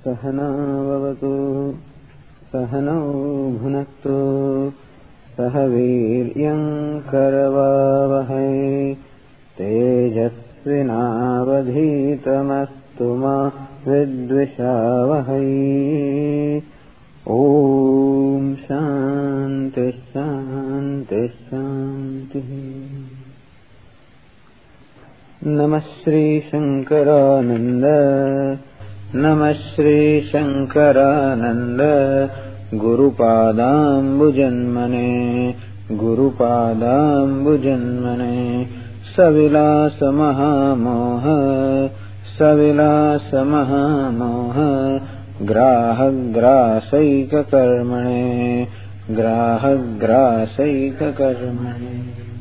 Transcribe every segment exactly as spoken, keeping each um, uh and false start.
सहना भवतु सहनौ भुनक्तु सह वीर्यं करवावहै तेजस्विनावधीतमस्तु मा विद्विषावहै। ओम शांति शांति शांति। नमः श्री शंकरानंद नमः Shri Shankaranand गुरुपादाम्बुजन्मने गुरुपादाम्बुजन्मने सविलास महामोह सविलास महामोह ग्राहग्रासैककर्मणे ग्राहग्रासैककर्मणे।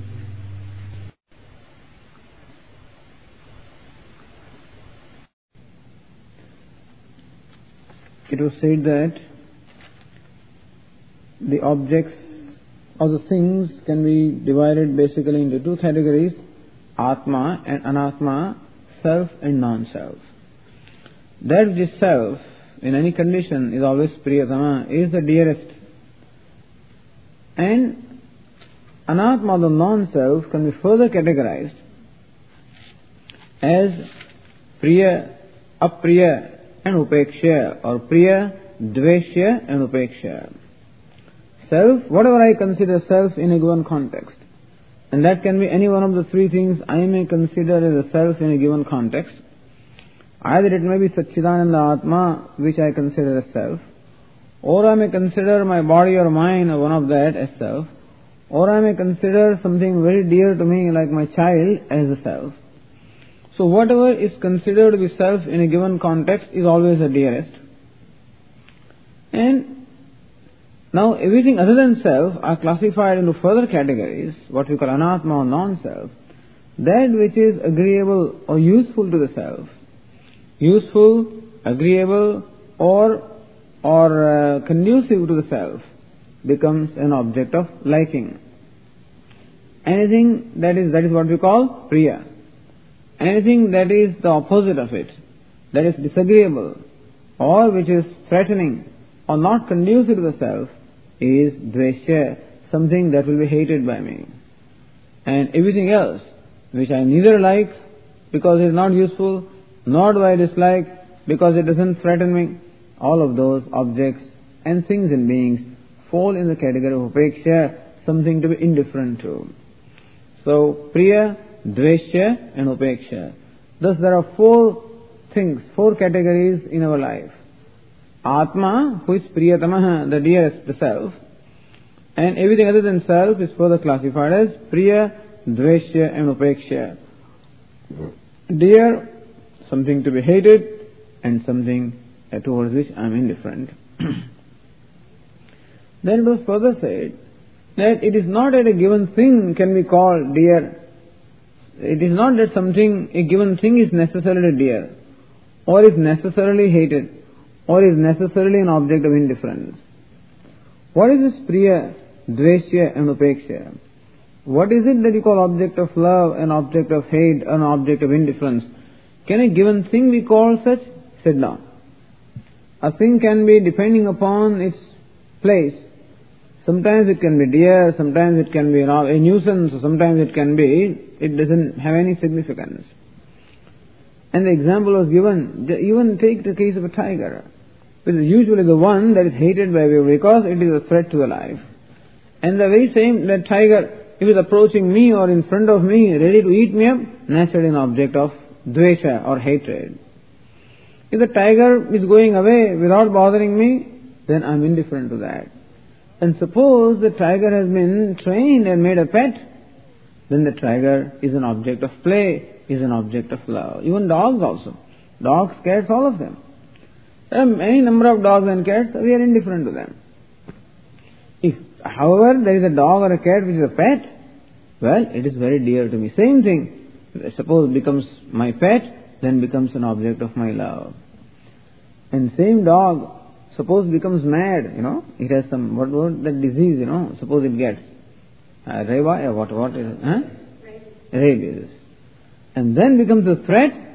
It was said that the objects or the things can be divided basically into two categories, Atma and Anatma, self and non-self. That which is self in any condition is always Priyatama, is the dearest. And Anatma, the non-self, can be further categorized as Priya, Apriya and Upeksha, or Priya, Dveshya and Upeksha. Self, whatever I consider self in a given context, and that can be any one of the three things I may consider as a self in a given context. Either it may be Satchidananda Atma, which I consider as self, or I may consider my body or mind or one of that as self, or I may consider something very dear to me like my child as a self. So whatever is considered to be self in a given context is always the dearest. And now everything other than self are classified into further categories, what we call Anatma or non-self, that which is agreeable or useful to the self. Useful, agreeable or or uh, conducive to the self becomes an object of liking. Anything that is that is what we call Priya. Anything that is the opposite of it, that is disagreeable or which is threatening or not conducive to the self, is Dveshya, something that will be hated by me. And everything else which I neither like because it is not useful, nor do I dislike because it doesn't threaten me, all of those objects and things and beings fall in the category of Upeksha, something to be indifferent to. So, Priya, Dveshya and Upeksha. Thus there are four things, four categories in our life. Atma, who is Priyatamaha, the dearest, the self, and everything other than self is further classified as Priya, Dveshya and Upeksha. Dear, something to be hated, and something towards which I am indifferent. Then it was further said that it is not that a given thing can be called dear. It is not that something, a given thing is necessarily dear, or is necessarily hated, or is necessarily an object of indifference. What is this Priya, Dveshya and Upeksha? What is it that you call object of love, an object of hate, an object of indifference? Can a given thing be called such? Sit down. A thing can be depending upon its place. Sometimes it can be dear, sometimes it can be a nuisance, or sometimes it can be, it doesn't have any significance. And the example was given, even take the case of a tiger, which is usually the one that is hated by people because it is a threat to the life. And the very same, that tiger, if it is approaching me or in front of me, ready to eat me up, naturally an object of dvesha or hatred. If the tiger is going away without bothering me, then I am indifferent to that. And suppose the tiger has been trained and made a pet, then the tiger is an object of play, is an object of love. Even dogs also. Dogs, cats, all of them. There are any number of dogs and cats, we are indifferent to them. If, however, there is a dog or a cat which is a pet, well, it is very dear to me. Same thing. Suppose it becomes my pet, then becomes an object of my love. And same dog, suppose becomes mad, you know, it has some, what was that disease, you know, suppose it gets, uh, reva, or what, what is it, huh? Rabies. And then becomes a threat,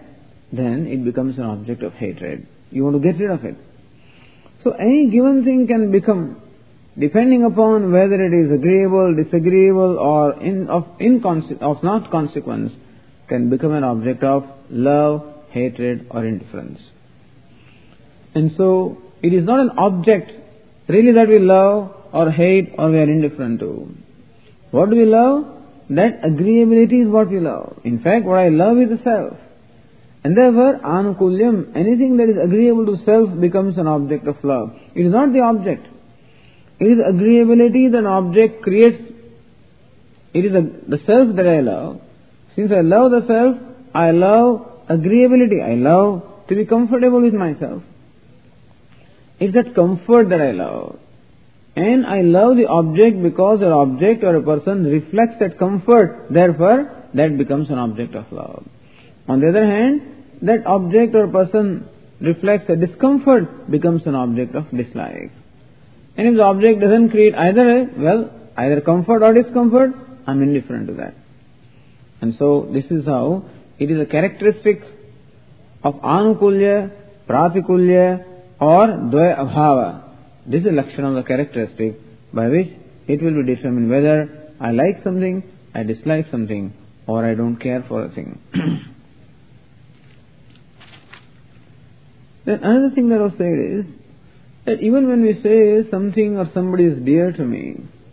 then it becomes an object of hatred. You want to get rid of it. So any given thing can become, depending upon whether it is agreeable, disagreeable, or in, of, inconse- of not consequence, can become an object of love, hatred, or indifference. And so, it is not an object really that we love or hate or we are indifferent to. What do we love? That agreeability is what we love. In fact, what I love is the self. And therefore, anukulyam, anything that is agreeable to self becomes an object of love. It is not the object. It is agreeability that an object creates. It is a, the self that I love. Since I love the self, I love agreeability. I love to be comfortable with myself. It's that comfort that I love. And I love the object because an object or a person reflects that comfort. Therefore, that becomes an object of love. On the other hand, that object or person reflects a discomfort, becomes an object of dislike. And if the object doesn't create either a, well, either comfort or discomfort, I'm indifferent to that. And so, this is how it is a characteristic of anukulya, pratikulya, or dvaya abhava. This is a lakshana of the characteristic by which it will be determined whether I like something, I dislike something, or I don't care for a thing. Then another thing that was said is that even when we say something or somebody is dear to me,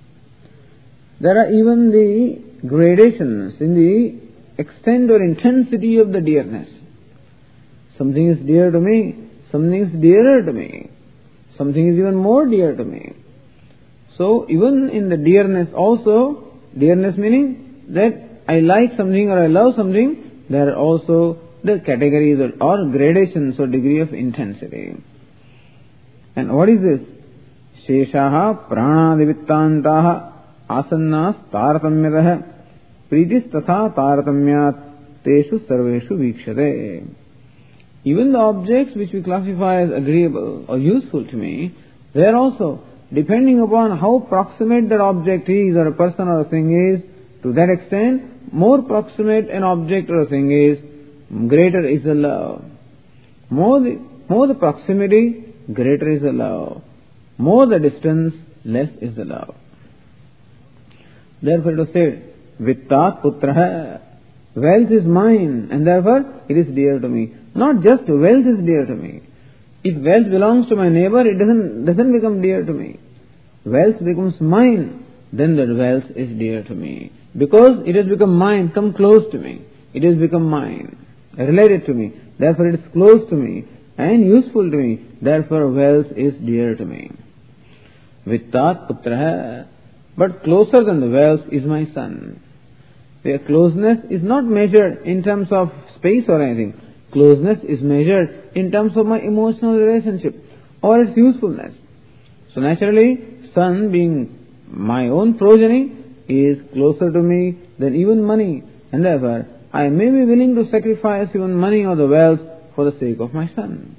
there are even the gradations in the extent or intensity of the dearness. Something is dear to me, something is dearer to me, something is even more dear to me. So even in the dearness also, dearness meaning that I like something or I love something, there are also the categories or gradations or degree of intensity. And what is this? Sheshaha pranadivittantaha asannas taratamyatah pritis tatha taratamyat teshu sarveshu vikshate. Even the objects which we classify as agreeable or useful to me, they are also, depending upon how proximate that object is or a person or a thing is, to that extent, more proximate an object or a thing is, greater is the love. More the, more the proximity, greater is the love. More the distance, less is the love. Therefore it was said, Vittat putraha, wealth is mine and therefore it is dear to me. Not just wealth is dear to me. If wealth belongs to my neighbor, it doesn't, doesn't become dear to me. Wealth becomes mine, then that wealth is dear to me. Because it has become mine, come close to me. It has become mine, related to me. Therefore it is close to me and useful to me. Therefore wealth is dear to me. Vittat putraha. But closer than the wealth is my son. Where closeness is not measured in terms of space or anything. Closeness is measured in terms of my emotional relationship or its usefulness. So naturally, son being my own progeny is closer to me than even money. And therefore, I may be willing to sacrifice even money or the wealth for the sake of my son.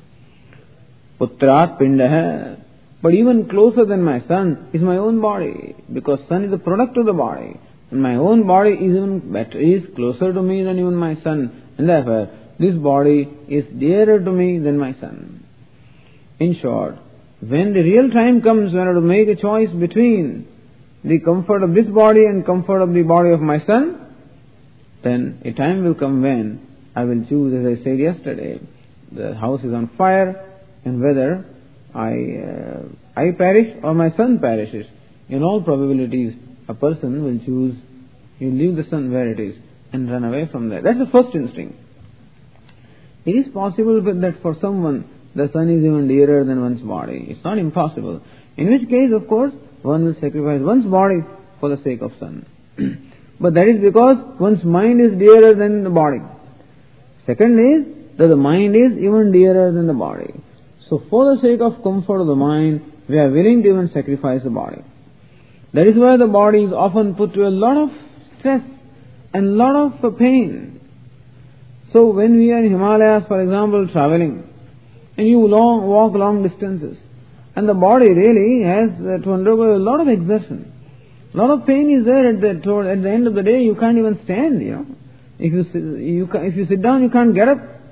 Putrat pindaha. But even closer than my son is my own body, because son is a product of the body. And my own body is even better, is closer to me than even my son. And therefore, this body is dearer to me than my son. In short, when the real time comes when I have to make a choice between the comfort of this body and comfort of the body of my son, then a time will come when I will choose, as I said yesterday, the house is on fire, and whether I uh, I perish or my son perishes. In all probabilities, a person will choose, you leave the sun where it is and run away from there. That's the first instinct. It is possible that for someone the sun is even dearer than one's body. It's not impossible. In which case, of course, one will sacrifice one's body for the sake of sun. But that is because one's mind is dearer than the body. Second is that the mind is even dearer than the body. So for the sake of comfort of the mind, we are willing to even sacrifice the body. That is why the body is often put to a lot of stress and lot of pain. So when we are in Himalayas, for example, traveling, and you long, walk long distances, and the body really has to undergo a lot of exertion. A lot of pain is there at the, at the end of the day. You can't even stand, you know. If you, you, if you sit down, you can't get up.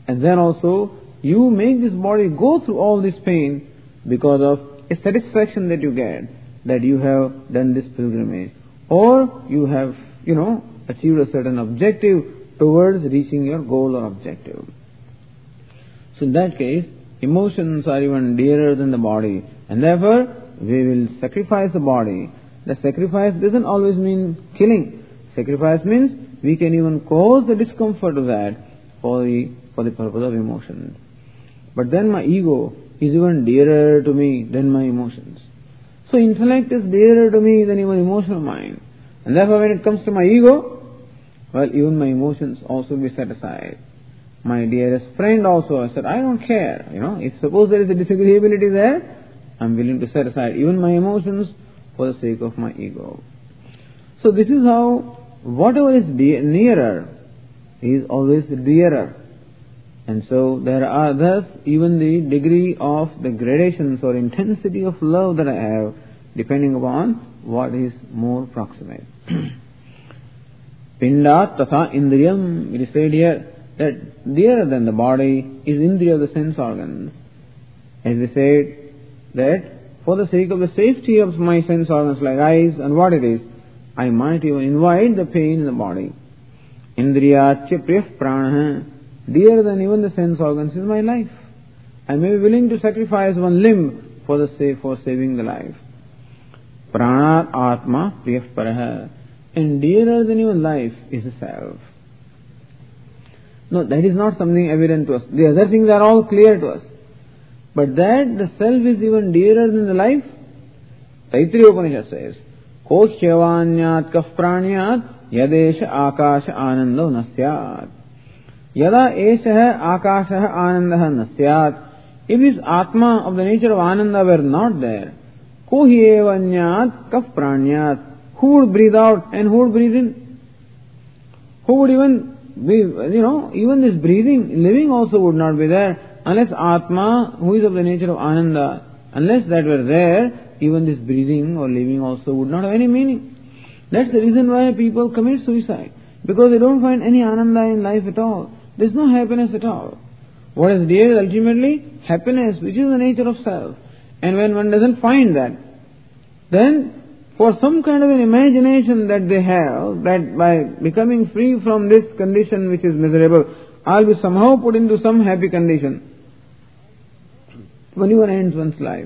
And then also, you make this body go through all this pain because of a satisfaction that you get, that you have done this pilgrimage, or you have, you know, achieved a certain objective towards reaching your goal or objective. So in that case, emotions are even dearer than the body, and therefore we will sacrifice the body. The sacrifice doesn't always mean killing. Sacrifice means we can even cause the discomfort of that for the, for the purpose of emotions. But then my ego is even dearer to me than my emotions. So intellect is dearer to me than even emotional mind. And therefore when it comes to my ego, well, even my emotions also be set aside. My dearest friend also, I said, I don't care. You know, if suppose there is a disagreeability there, I'm willing to set aside even my emotions for the sake of my ego. So this is how whatever is de- nearer is always dearer. And so there are thus even the degree of the gradations or intensity of love that I have depending upon what is more proximate. Pindat tasa indriyam, it is said here that dearer than the body is indriya, the sense organs. As we said that for the sake of the safety of my sense organs like eyes and what it is, I might even invite the pain in the body. Indriyachya priyah prana, dearer than even the sense organs is my life. I may be willing to sacrifice one limb for the sake for saving the life. Pranat atma priyah paraha, and dearer than even life is the self. No, that is not something evident to us. The other things are all clear to us. But that the self is even dearer than the life, Taittiriya Upanishad says, Kohyavanyat kaf pranyat yadesha akasha ananda nasyat. Yada esha akasha ananda nasyat. If this Atma of the nature of Ananda were not there, Kohyavanyat kaf pranyat, who would breathe out and who would breathe in? Who would even be, you know, even this breathing, living also would not be there. Unless Atma, who is of the nature of Ananda, unless that were there, even this breathing or living also would not have any meaning. That's the reason why people commit suicide. Because they don't find any Ananda in life at all. There's no happiness at all. What is dear is ultimately happiness, which is the nature of self. And when one doesn't find that, then for some kind of an imagination that they have, that by becoming free from this condition which is miserable, I'll be somehow put into some happy condition. One even ends one's life.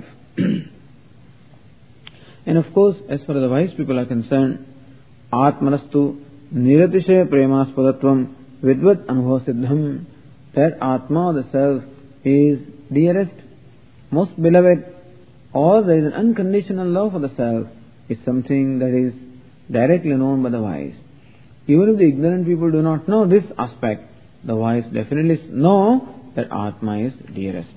And of course, as far as the wise people are concerned, Atmanastu Niratishe Premaspadatvam Vidvat Anubhava Siddham, that Atma, the self, is dearest, most beloved, or there is an unconditional love for the self, is something that is directly known by the wise. Even if the ignorant people do not know this aspect, the wise definitely know that Atma is dearest.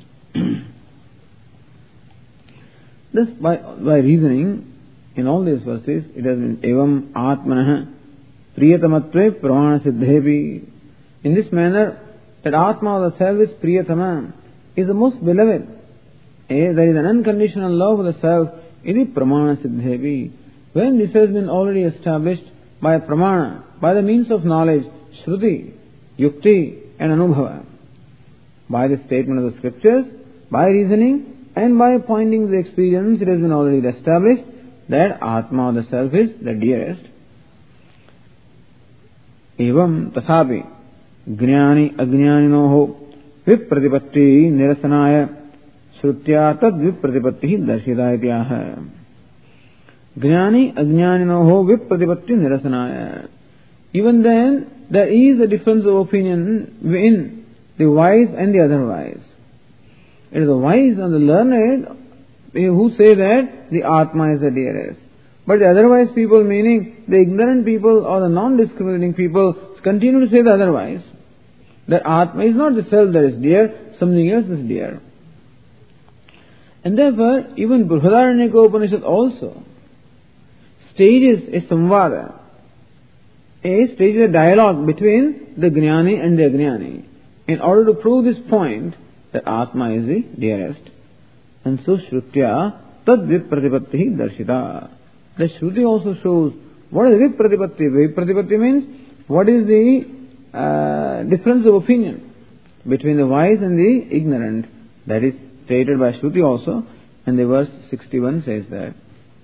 Thus, by, by reasoning, in all these verses, it has been Evam Atmanah Priyatamatve Pramana Siddhevi. In this manner, that Atma, the self, is Priyatama, is the most beloved. Eh, there is an unconditional love for the self, it is Pramana Siddhevi. When this has been already established by Pramana, by the means of knowledge, Shruti, Yukti and Anubhava, by the statement of the scriptures, by reasoning, and by pointing to the experience, it has been already established that Atma, the self, is the dearest. Evam tathapi Gnani Ajnaninoho Vipratipatti Nirasanaya Shrutya Tad Vipratipatti Darshita Ityaha. Gnani Ajnaninoho Vipratipatti Nirasanaya. Even then, there is a difference of opinion in the wise and the otherwise. It is the wise and the learned who say that the Atma is the dearest. But the otherwise people, meaning the ignorant people or the non-discriminating people, continue to say the otherwise. That Atma is not the self that is dear, something else is dear. And therefore, even Brihadaranyaka Upanishad also stages a samvada, a stages a dialogue between the Gnani and the Ajnani, in order to prove this point that Atma is the dearest. And so Shrutya Tad Vipratipatti Darshita. The Shruti also shows what is Vipratipatti. Vipratipatti means what is the uh, difference of opinion. between the wise and the ignorant. That is stated by Shruti also, and the verse sixty-one says that.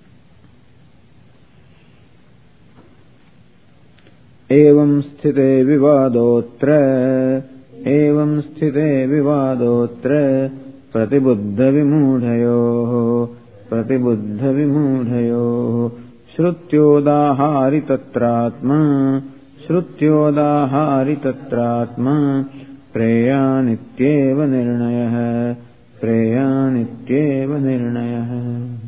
Evam sthite vivadotra, evam sthite vivadotra, pratibuddha vimudhayo, pratibuddha vimudhayo, shrutyodahari tatratma, shrutyodahari tatratma, preyanityeva nirnayah, preyanityeva nirnayah.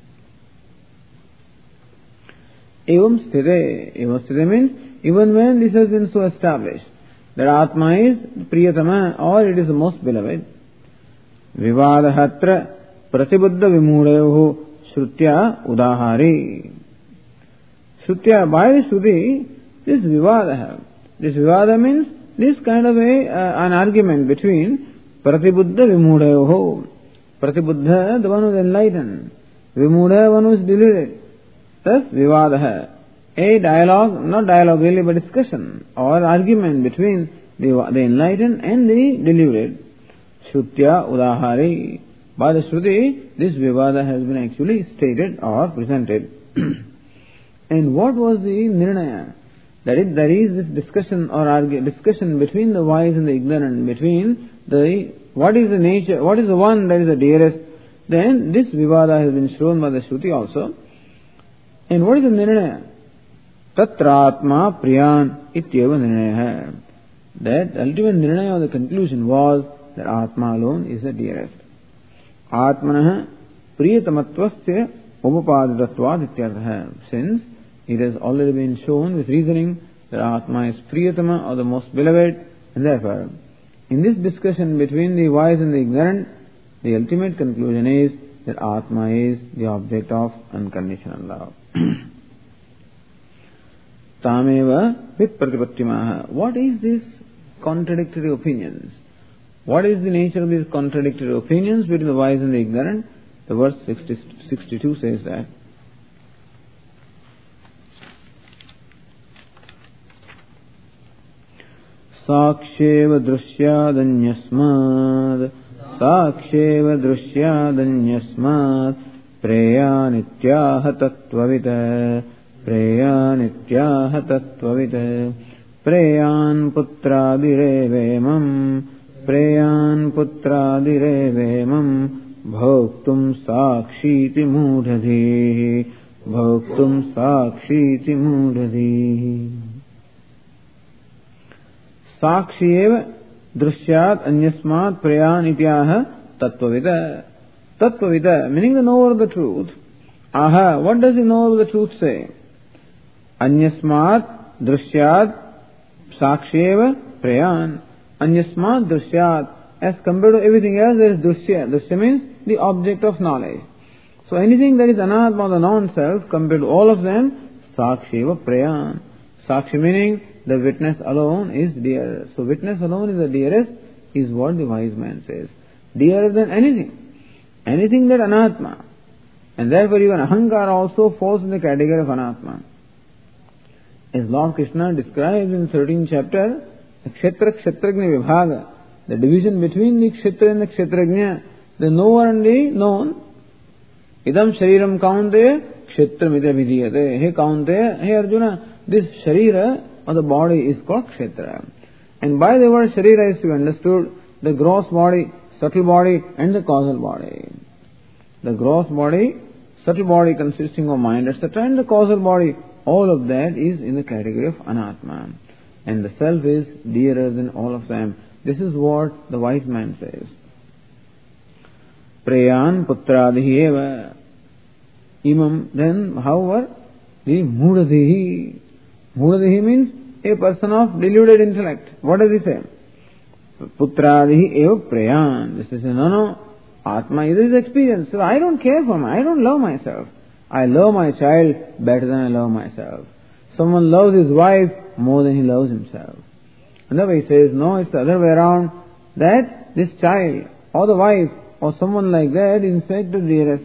Evam sthite, evam sthite means, even when this has been so established, that Atma is Priyatama, or it is the most beloved, Vivadahatra Pratibuddha Vimudhayoho Shrutya Udahari. Shrutya, by the Shruti, this Vivadaha. This Vivada means this kind of a uh, an argument between Pratibuddha Vimudhayoho. Pratibuddha, the one who is enlightened. Vimudha, one who is deluded. Thus, Vivadaha. A dialogue, not dialogue really, but discussion or argument between the, the enlightened and the deluded. Shrutya Udahari. By the Shruti, this Vivada has been actually stated or presented. And what was the Nirnaya? That is, there is this discussion or argue, discussion between the wise and the ignorant, between the, what is the nature, what is the one that is the dearest. Then this Vivada has been shown by the Shruti also. And what is the Nirnaya? Tatratma Priyan Ityeva Nirnaya. That ultimate Nirnaya of the conclusion was that Atma alone is the dearest. Atmanah Priyatamattvasya Upapaditattvad Ityartha. Since it has already been shown with reasoning that Atma is Priyatama, or the most beloved, and therefore, in this discussion between the wise and the ignorant, the ultimate conclusion is that Atma is the object of unconditional love. Tameva Vipratipattimaha. What is this contradictory opinions? What is the nature of these contradictory opinions between the wise and the ignorant? The verse sixty-two says that. Saksheva drusyadanyasmad, saksheva drusyadanyasmad, preyanityaha tattvavita, preyanityaha tattvavita, preyan putradirevemam, preyan putradirevemam, bhoktum sakshiti mudhadhi, bhoktum sakshiti mudhadhi. Sakshiyeva drusyat anyasmat preyan ityaha tattvavita. Tattvavita, meaning the knower of the truth. Aha, what does the knower of the truth say? Anyasmat drusyat sakshiyeva preyan. Anyasmat drusyat. As compared to everything else, there is drusya. Drusya means the object of knowledge. So anything that is anatma, the non-self, compared to all of them, sakshiyeva preyan. Sakshi meaning the witness alone is dear. So witness alone is the dearest, is what the wise man says. Dearer than anything. Anything that anatma. And therefore even ahankara also falls in the category of anatma. As Lord Krishna describes in thirteenth chapter, the kshetra kshetragnya vibhaga, the division between the kshetra and the kshetragnya, the knower and the known. Idam shariram kaunteya kshetramita vidhiyate. Hey kaunteya, hey Arjuna, this sharira or the body is called kshetra. And by the word sharira is to be understood the gross body, subtle body and the causal body. The gross body, subtle body consisting of mind, et cetera, and the causal body, all of that is in the category of anatma. And the self is dearer than all of them. This is what the wise man says. Preyan putradihi eva. Imam, then, however, the mudadihi. Mudadihi means a person of deluded intellect. What does he say? Putradihi eva preyan. This is, no, no, Atma is his experience. So I don't care for me. I don't love myself. I love my child better than I love myself. Someone loves his wife more than he loves himself. Another way he says, no, it's the other way around, that this child or the wife or someone like that is in fact the dearest.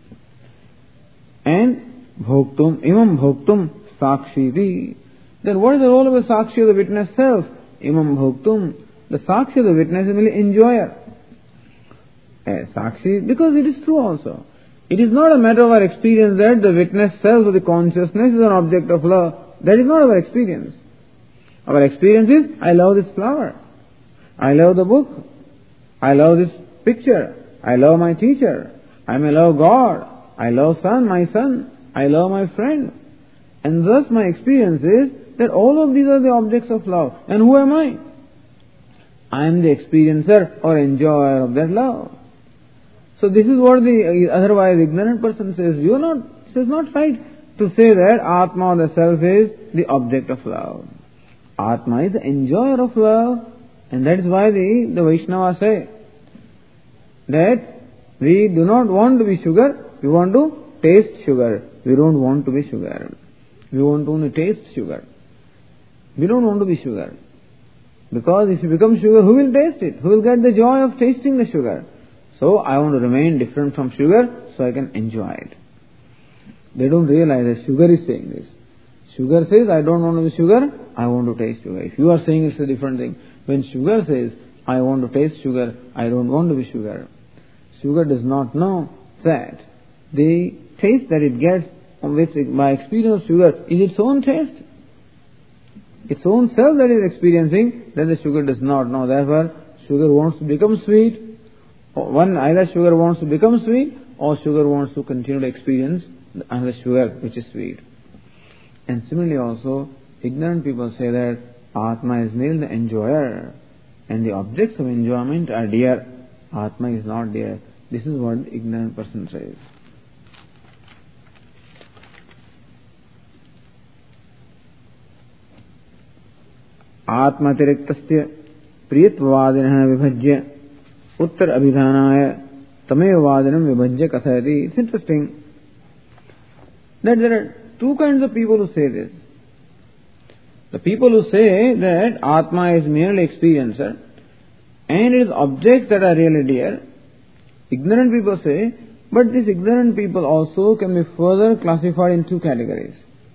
And bhoktum, imam bhoktum sakshiti. Then what is the role of a sakshi of the witness self? Imam bhoktum, The Sakshi, the witness, is merely enjoyer. A Sakshi, because it is true also. It is not a matter of our experience that the witness self or the consciousness is an object of love. That is not our experience. Our experience is, I love this flower. I love the book. I love this picture. I love my teacher. I may love God. I love son, my son. I love my friend. And thus my experience is that all of these are the objects of love. And who am I? I am the experiencer or enjoyer of that love. So this is what the otherwise ignorant person says. You are not, it is not right to say that Atma, the self, is the object of love. Atma is the enjoyer of love, and that is why the, the Vaishnavas say that we do not want to be sugar, we want to taste sugar. We don't want to be sugar. We want to only taste sugar. We don't want to be sugar. Because if you become sugar, who will taste it? Who will get the joy of tasting the sugar? So I want to remain different from sugar so I can enjoy it. They don't realize that sugar is saying this. Sugar says, I don't want to be sugar, I want to taste sugar. If you are saying it's a different thing. When sugar says, I want to taste sugar, I don't want to be sugar. Sugar does not know that the taste that it gets with, by experience of sugar is its own taste. Its own self that is experiencing, that the sugar does not know. Therefore, sugar wants to become sweet. One, either sugar wants to become sweet, or sugar wants to continue to experience another sugar which is sweet. And similarly also, ignorant people say that Atma is merely the enjoyer, and the objects of enjoyment are dear. Atma is not dear. This is what the ignorant person says. Atmatiriktasya priyatvadanah vibhajya uttar abhidhanaya tamevvadanam vibhajya kasayati. It's interesting that there are two kinds of people who say this. The people who say that Atma is merely experiencer and it is objects that are really dear. Ignorant people say, but these ignorant people also can be further classified in two categories.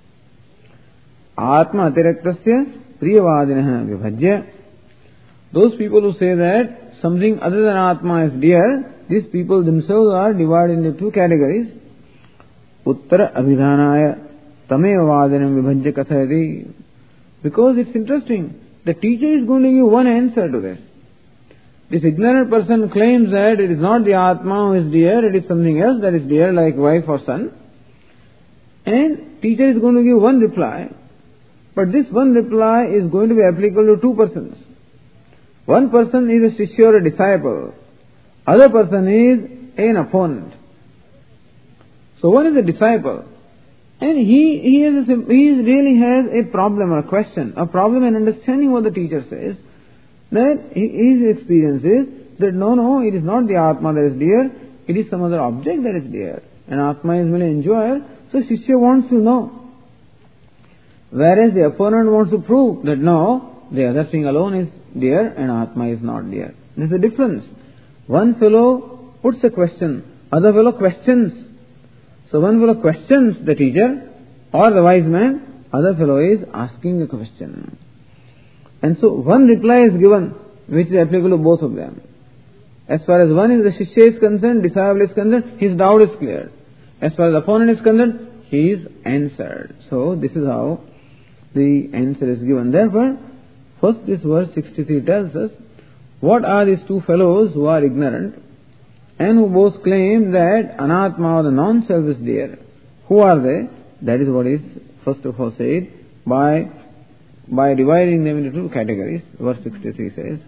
Atma atiraktasya priyavadinah vibhajya. Those people who say that something other than Atma is dear, these people themselves are divided into two categories. Uttara abhidhanaya tamevvadanam vibhajya kathayati. Because it's interesting, the teacher is going to give one answer to this. This ignorant person claims that it is not the Atma who is dear, it is something else that is dear, like wife or son. And teacher is going to give one reply. But this one reply is going to be applicable to two persons. One person is a Shishya or a disciple. Other person is an opponent. So one is a disciple. And he, he, is a, he really has a problem or a question, a problem in understanding what the teacher says. That his experience is that no, no, it is not the Atma that is dear, it is some other object that is dear. And Atma is merely enjoyer, so Shishya wants to know. Whereas the opponent wants to prove that no, the other thing alone is dear and Atma is not dear. There is a difference. One fellow puts a question, other fellow questions. So one fellow questions the teacher or the wise man, other fellow is asking a question. And so one reply is given which is applicable to both of them. As far as one is the Shishya is concerned, disciple is concerned, his doubt is cleared. As far as the opponent is concerned, he is answered. So this is how the answer is given. Therefore, first this verse sixty-three tells us what are these two fellows who are ignorant and who both claim that Anatma or the non-self is dear. Who are they? That is what is first of all said by by dividing them into two categories. Verse sixty-three says,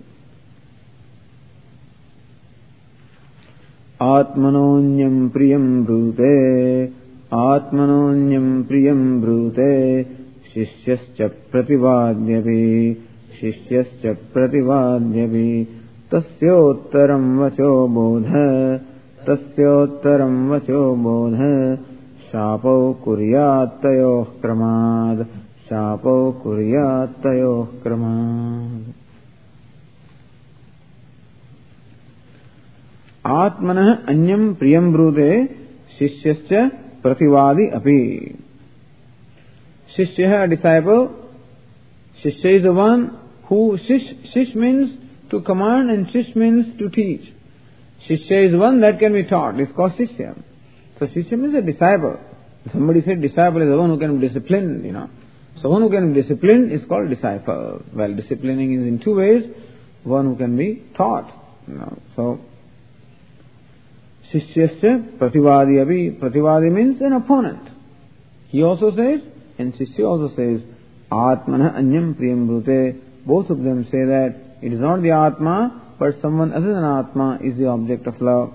Atmanonyam priyam brute, Atmanonyam priyam brute, Shishyascha prativadyavi, Shishyascha prativadyavi, Tasyottaram vacho bodha, Tasyottaram vacho bodha, Shapo kuryat tayoh kramad, Shapo kuryat tayoh kramad. Atmanah anyam priyam brute, Shishyascha prativadi api. Shishya, a disciple. Shishya is the one who, shish, shish means to command and shish means to teach. Shishya is one that can be taught. It's called Shishya. So Shishya means a disciple. Somebody said disciple is the one who can be disciplined, you know. So one who can be disciplined is called disciple. Well, disciplining is in two ways. One who can be taught, you know. So Shishyasya Prativadi Abhi. Prativadi means an opponent. He also says, and Shishya also says, Atmana Anyam Priyam Brute. Both of them say that it is not the Atma, but someone other than Atma is the object of love.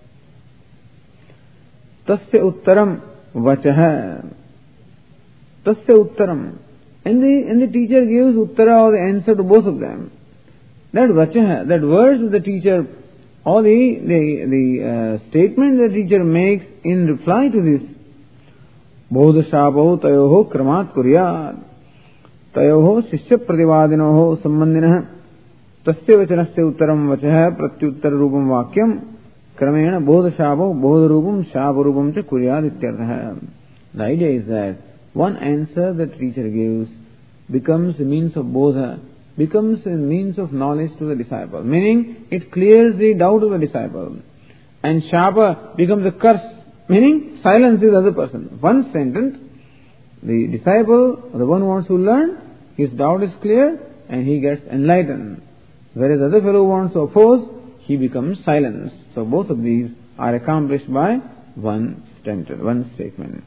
Tasya Uttaram Vachaha. Tasya Uttaram. And the, and the teacher gives Uttara or the answer to both of them. That Vachaha, that words of the teacher, or the, the, the uh, statement the teacher makes in reply to this, Bodhashabho tayoho kramat kuryad. Tayoho shishya prativadinoho sambandhinah. Tasya vachanasya uttaram vachaha pratyuttara rupam vakyam. Kramena bodhashabho bodharupam shabharupam cha kuryad ityartha. The idea is that one answer that teacher gives becomes a means of bodha, becomes a means of knowledge to the disciple. Meaning, it clears the doubt of the disciple. And shapa becomes a curse, meaning silences the other person. One sentence, the disciple, the one who wants to learn, his doubt is clear and he gets enlightened. Whereas the other fellow who wants to oppose, he becomes silenced. So both of these are accomplished by one sentence, one statement.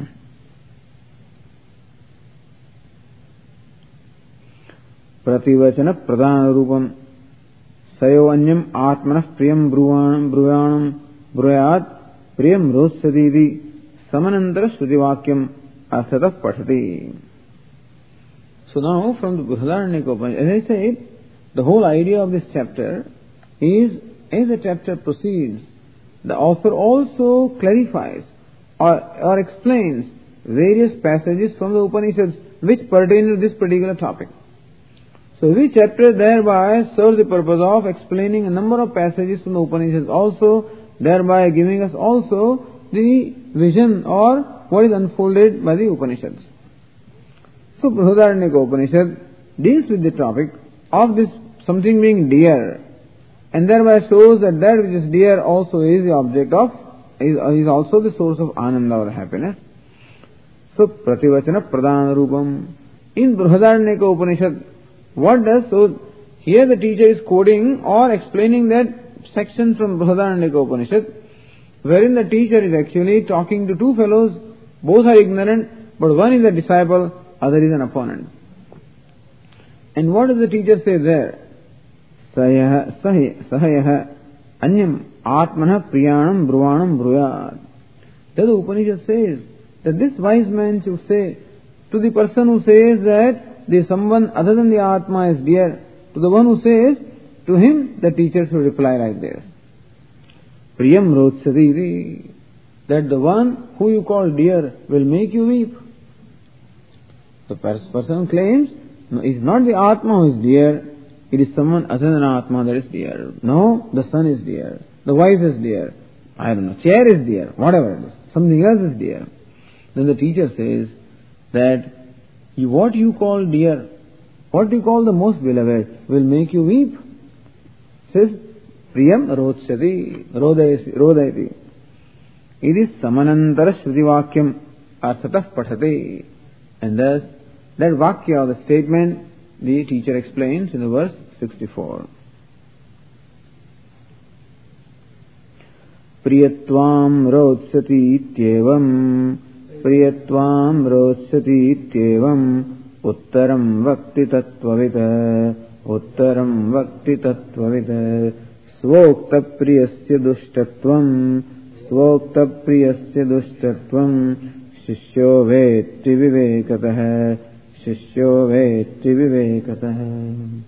Prativachana pradana rupam sayo anyam atmanah priyam bruvanam bruvanam bruyat priyam rosadidi samanantara shrudivakyam asatah pathati. So now from the Brihadaranyaka Upanishad, as I said, the whole idea of this chapter is, as the chapter proceeds, the author also clarifies or, or explains various passages from the Upanishads which pertain to this particular topic. So every chapter thereby serves the purpose of explaining a number of passages from the Upanishads also, thereby giving us also the vision or what is unfolded by the Upanishads. So Brihadaranyaka Upanishad deals with the topic of this something being dear, and thereby shows that that which is dear also is the object of, is, is also the source of ananda or happiness. So Prativachana Pradana Rupam. In Brihadaranyaka Upanishad, what does, so here the teacher is quoting or explaining that section from Brihadaranyaka Upanishad, wherein the teacher is actually talking to two fellows, both are ignorant, but one is a disciple, other is an opponent. And what does the teacher say there? Sayaha sahayaha anyam atmanah priyanam bruvanam bruyat. Then the Upanishad says that this wise man should say to the person who says that there is someone other than the Atma is dear, to the one who says, to him the teacher should reply like this. Priyam rotsati, that the one who you call dear will make you weep. The person claims, no, it is not the Atma who is dear, it is someone other than Atma that is dear. No, the son is dear, the wife is dear, I don't know, chair is dear, whatever it is, something else is dear. Then the teacher says that you, what you call dear, what you call the most beloved, will make you weep. Says, Priyam Rodsyati, Rodayati. It is Samanantara Shrudivakyam Asatah Pathate. And thus, that Vakya, the statement, the teacher explains in the verse sixty-four. Priyatvam Rodsyati Ityevam Priyatvam Rodsyati Ityevam Uttaram Vakti Tattvavita Uttaram Vakti Tattvavita Svokta Priyasya Dushtatvam Svokta Priyasya Dushtatvam Shishyo Vetti Vivekatah Shishyo Vetti Vivekatah.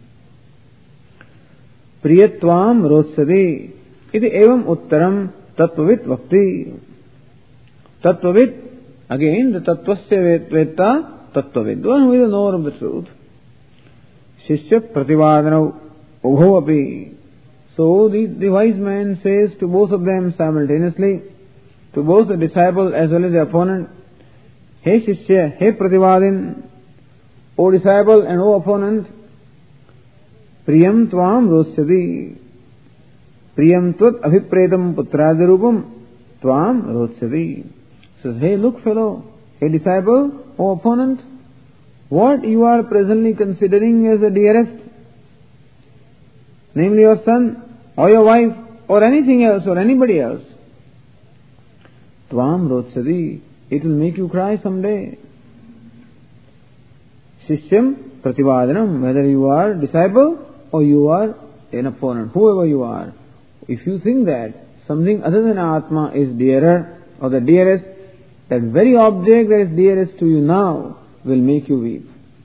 Priyatvam Rodsyati Iti evam Uttaram Tattvavit Vakti. Tattvavit, again the Tattvasya Vetta Tattvavit, the one who is the knower of the truth. Shishya Prativadana Ubho Api. So the, the wise man says to both of them simultaneously, to both the disciple as well as the opponent, Hey Shishya, Hey Prativadin, O disciple and O opponent, Priyam tvam rosyadi. Priyam tvat abhipretam putradirupam tvam rosyadi. Says, hey, look fellow, hey disciple or opponent, what you are presently considering as the dearest, namely your son or your wife or anything else or anybody else, tvam rotsadi, it will make you cry someday. Shishyam prativadanam, whether you are disciple or you are an opponent, whoever you are, if you think that something other than Atma is dearer or the dearest, that very object that is dearest to you now will make you weep.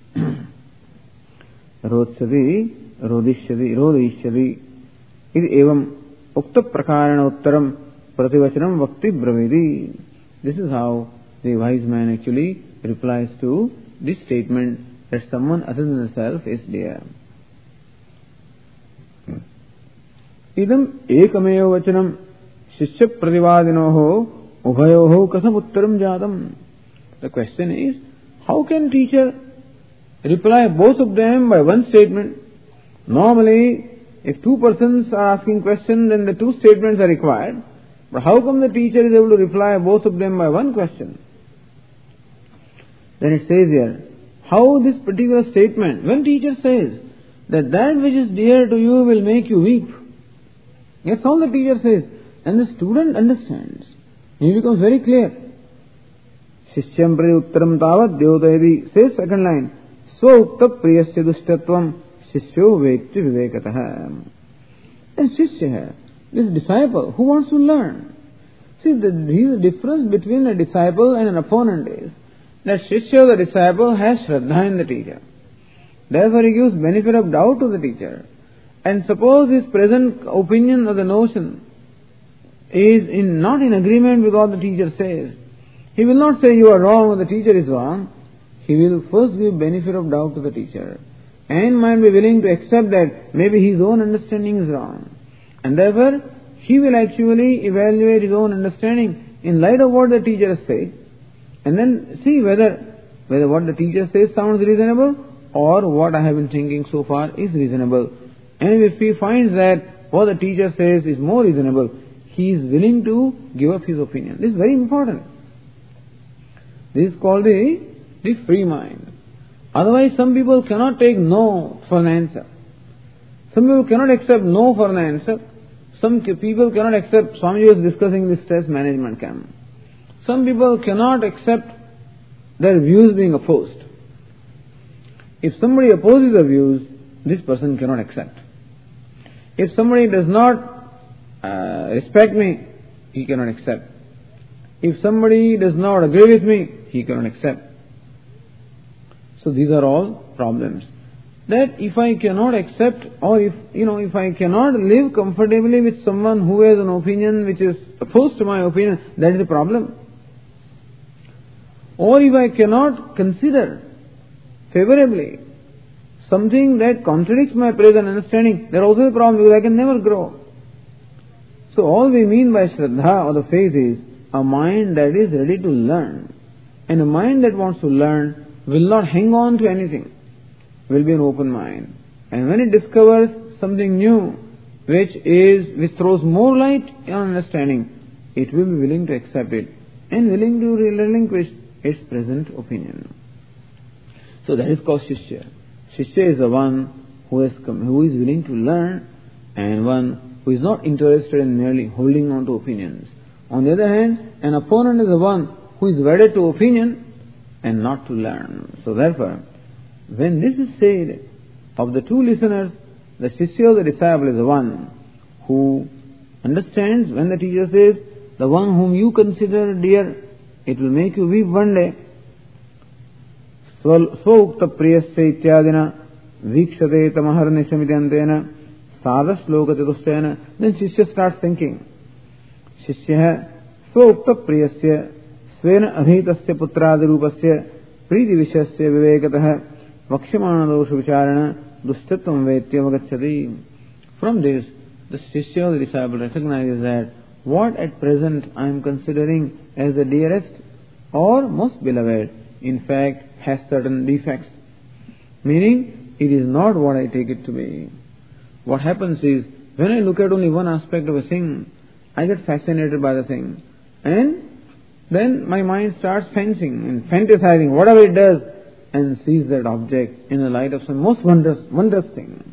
Rotsadi, rodishyadi, rodishyadi. Iti evam ukta prakarana uttaram prativachanam vakti bravidi. This is how the wise man actually replies to this statement that someone other than himself is dear. Idam ekameva vachanam shishya prativadinoho ubhayoho kasam uttaram jadam. The question is, how can teacher reply both of them by one statement? Normally, if two persons are asking questions, then the two statements are required. But how come the teacher is able to reply both of them by one question? Then it says here, how this particular statement, when teacher says that that which is dear to you will make you weep, that's all the teacher says, and the student understands. He becomes very clear. Shishyam prati uttaram tavat dyotayadi, says second line, Swaukta priyasya dushtatvam shishyo vekti vivekataha. And shishya, this disciple who wants to learn. See, the, the difference between a disciple and an opponent is that shishya, the disciple, has shraddha in the teacher. Therefore he gives benefit of doubt to the teacher. And suppose his present opinion or the notion is in, not in agreement with what the teacher says, he will not say you are wrong or the teacher is wrong. He will first give benefit of doubt to the teacher and might be willing to accept that maybe his own understanding is wrong. And therefore, he will actually evaluate his own understanding in light of what the teacher has said and then see whether, whether what the teacher says sounds reasonable or what I have been thinking so far is reasonable. And if he finds that what the teacher says is more reasonable, he is willing to give up his opinion. This is very important. This is called the, the free mind. Otherwise, some people cannot take no for an answer. Some people cannot accept no for an answer. Some people cannot accept, Swamiji was discussing this stress management camp. Some people cannot accept their views being opposed. If somebody opposes the views, this person cannot accept. If somebody does not uh, respect me, he cannot accept. If somebody does not agree with me, he cannot accept. So these are all problems. That if I cannot accept or if, you know, if I cannot live comfortably with someone who has an opinion which is opposed to my opinion, that is a problem. Or if I cannot consider favorably something that contradicts my present understanding, that also is a problem because I can never grow. So all we mean by Shraddha or the faith is a mind that is ready to learn. And a mind that wants to learn will not hang on to anything, will be an open mind. And when it discovers something new, which is, which throws more light on understanding, it will be willing to accept it and willing to relinquish its present opinion. So that is called Shishya. Shishya is the one who, has come, who is willing to learn and one who is not interested in merely holding on to opinions. On the other hand, an opponent is the one who is wedded to opinion and not to learn. So therefore, when this is said of the two listeners, the Shishya, the disciple, is the one who understands when the teacher says, the one whom you consider dear, it will make you weep one day. Swaukta priyasya ityadina vikshate tamahar nishamitantena sadha shloka chatushyana. Then Shishya starts thinking. Shishya swaukta priyasya svena abhitasya putradirupasya priti vishasya vivekatah vakshimana dosha vicharana dushtatvam vetya vagacchati. From this, the Shishya, the disciple, recognizes that what at present I am considering as the dearest or most beloved, in fact, has certain defects. Meaning, it is not what I take it to be. what happens is, when I look at only one aspect of a thing, I get fascinated by the thing. And then my mind starts fancying and fantasizing whatever it does and sees that object in the light of some most wondrous, wondrous thing.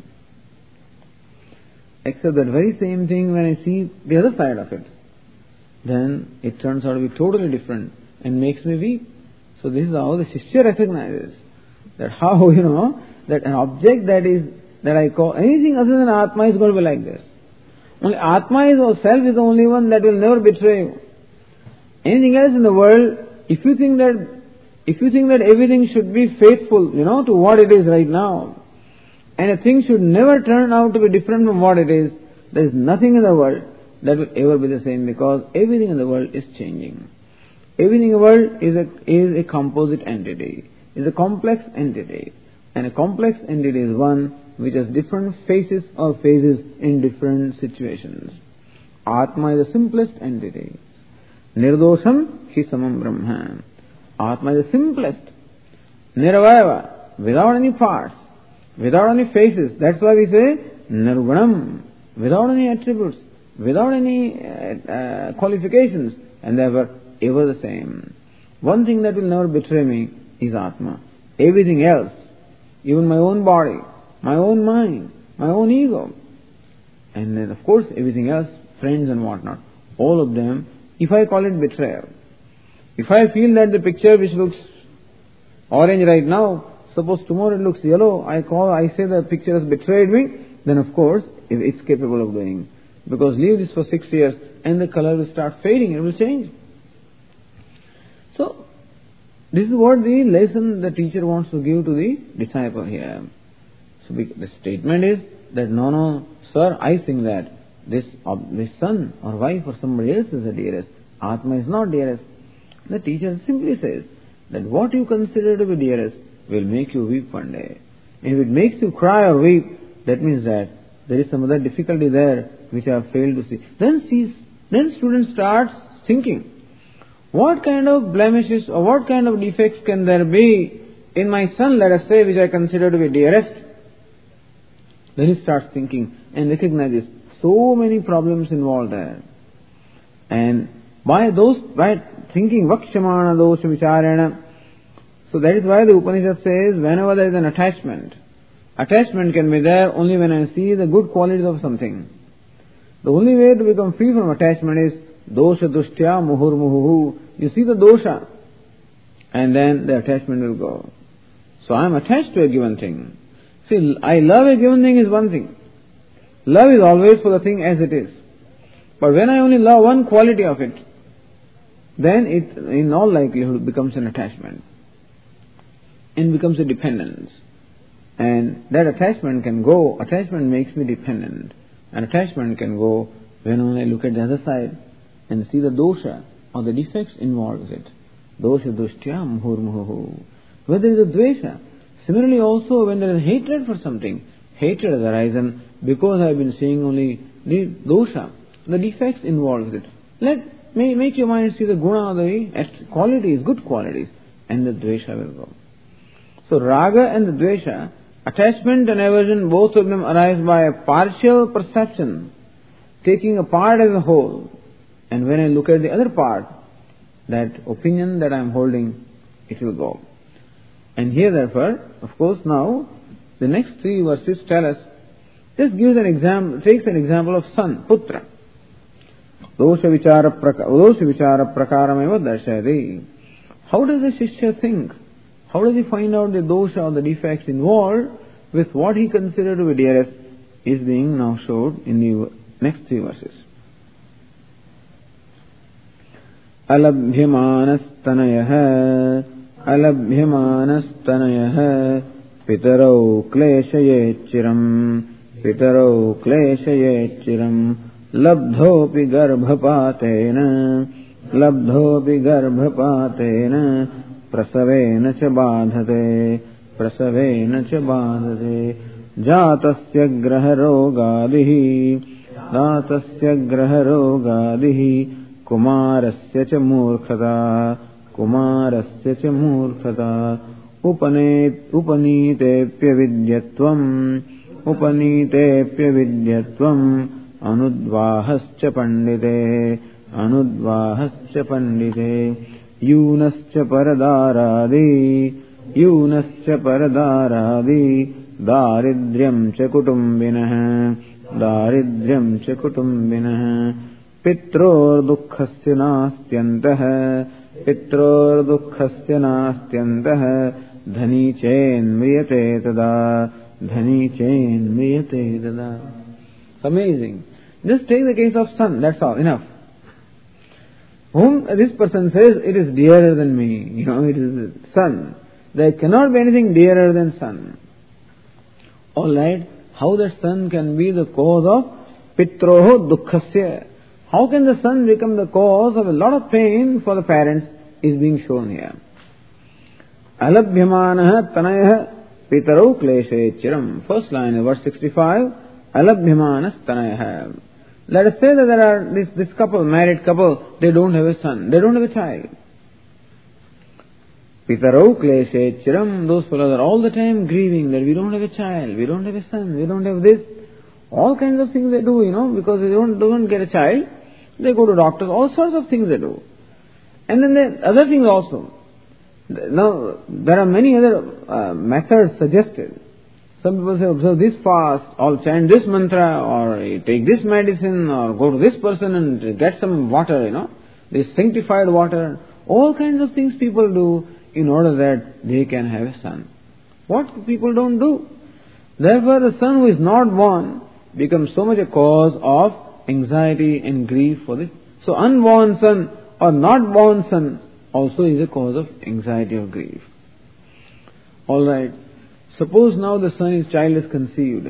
Except that very same thing, when I see the other side of it, then it turns out to be totally different and makes me weep. So this is how the Shishya recognizes that how, you know, that an object that is, that I call, anything other than Atma is going to be like this. Only Atma is or self is the only one that will never betray you. Anything else in the world, if you think that, if you think that everything should be faithful, you know, to what it is right now, and a thing should never turn out to be different from what it is, there is nothing in the world that will ever be the same, because everything in the world is changing. Everything in the world is a, is a composite entity, is a complex entity. And a complex entity is one which has different faces or phases in different situations. Atma is the simplest entity. Nirdosham hi samam brahma. Atma is the simplest. Niravayava, without any parts, without any faces. That's why we say nirgunam, without any attributes, without any uh, uh, qualifications, and therefore ever the same. One thing that will never betray me is Atma. Everything else, even my own body, my own mind, my own ego, and then of course everything else, friends and whatnot, all of them, if I call it betrayal, if I feel that the picture which looks orange right now, suppose tomorrow it looks yellow, I call, I say the picture has betrayed me, then of course it's capable of doing. Because leave this for six years and the color will start fading, it will change. So, this is what the lesson the teacher wants to give to the disciple here. So the statement is that no, no, sir, I think that this, uh, this son or wife or somebody else is the dearest. Atma is not dearest. The teacher simply says that what you consider to be dearest will make you weep one day. If it makes you cry or weep, that means that there is some other difficulty there which I have failed to see. Then sees, then student starts thinking, what kind of blemishes or what kind of defects can there be in my son, let us say, which I consider to be dearest? Then he starts thinking and recognizes so many problems involved there. And by those, by thinking vakshamana dosha vicharena, so that is why the Upanishad says whenever there is an attachment, attachment can be there only when I see the good qualities of something. The only way to become free from attachment is dosha dushtya muhur muhuhu. You see the dosha, and then the attachment will go. So I am attached to a given thing. See, I love a given thing is one thing. Love is always for the thing as it is. But when I only love one quality of it, then it in all likelihood becomes an attachment. It becomes a dependence. And that attachment can go, attachment makes me dependent. And attachment can go when only I look at the other side and see the dosha or the defects involved with it. Dosha dushtya muhur muhu. Where there is a dvesha. Similarly also when there is hatred for something, hatred has arisen because I have been seeing only the dosha, the defects involved with it. Let may make your mind see the guna, the qualities, good qualities, and the dvesha will go. So raga and the dvesha, attachment and aversion, both of them arise by a partial perception, taking a part as a whole. And when I look at the other part, that opinion that I am holding, it will go. And here therefore, of course now, the next three verses tell us, this gives an example, takes an example of son, putra. Dosha vichara prakarameva darshayati. How does the Shishya think? How does he find out the dosha or the defects involved with what he considered to be dearest is being now showed in the next three verses. Alabhyamanastanayah Alabhyamanastanayah Pitarau kleshayechiram Pitarau kleshayechiram Labdhopi garbhapatena Labdhopi garbhapatena Prasavena cha badhate Prasavena cha badhate Jatasya graharogadihi Jatasya graharogadihi Kumarasya cha murkhata Kumarasya cha murkhata Upanet Upanitepya vidyatvam upanitepya vidyatvam anudvahascha pandite anudvahascha pandite yunascha paradaradi yunascha paradaradi daridryam cha kutumbinah daridryam cha kutumbinah pitror dukkhasya nastyantah pitror dukkhasya nastyantah dhani chen mriyate tada dhani chen mriyate tada. It's amazing. Just take the case of sun, that's all, enough. Whom this person says it is dearer than me, you know, it is sun. There cannot be anything dearer than sun. Alright, how that sun can be the cause of pitroho dukkhasya? How can the sun become the cause of a lot of pain for the parents is being shown here. Alabhyamanah tanayah pitarau kleshe chiram. First line of verse sixty-five. Alabhyamanas tanayah. Let us say that there are this, this couple, married couple, they don't have a son, they don't have a child. Pitarau kleshe chiram. Those fellows are all the time grieving that we don't have a child, we don't have a son, we don't have this. All kinds of things they do, you know, because they don't, don't get a child. They go to doctors, all sorts of things they do. And then there are other things also. Now, there are many other uh, methods suggested. Some people say, observe this fast, or chant this mantra, or take this medicine, or go to this person and get some water, you know, this sanctified water. All kinds of things people do in order that they can have a son. What people don't do. Therefore, the son who is not born becomes so much a cause of anxiety and grief for the... So, unborn son or not born son also is a cause of anxiety or grief. Alright. Suppose now the son, his child is conceived.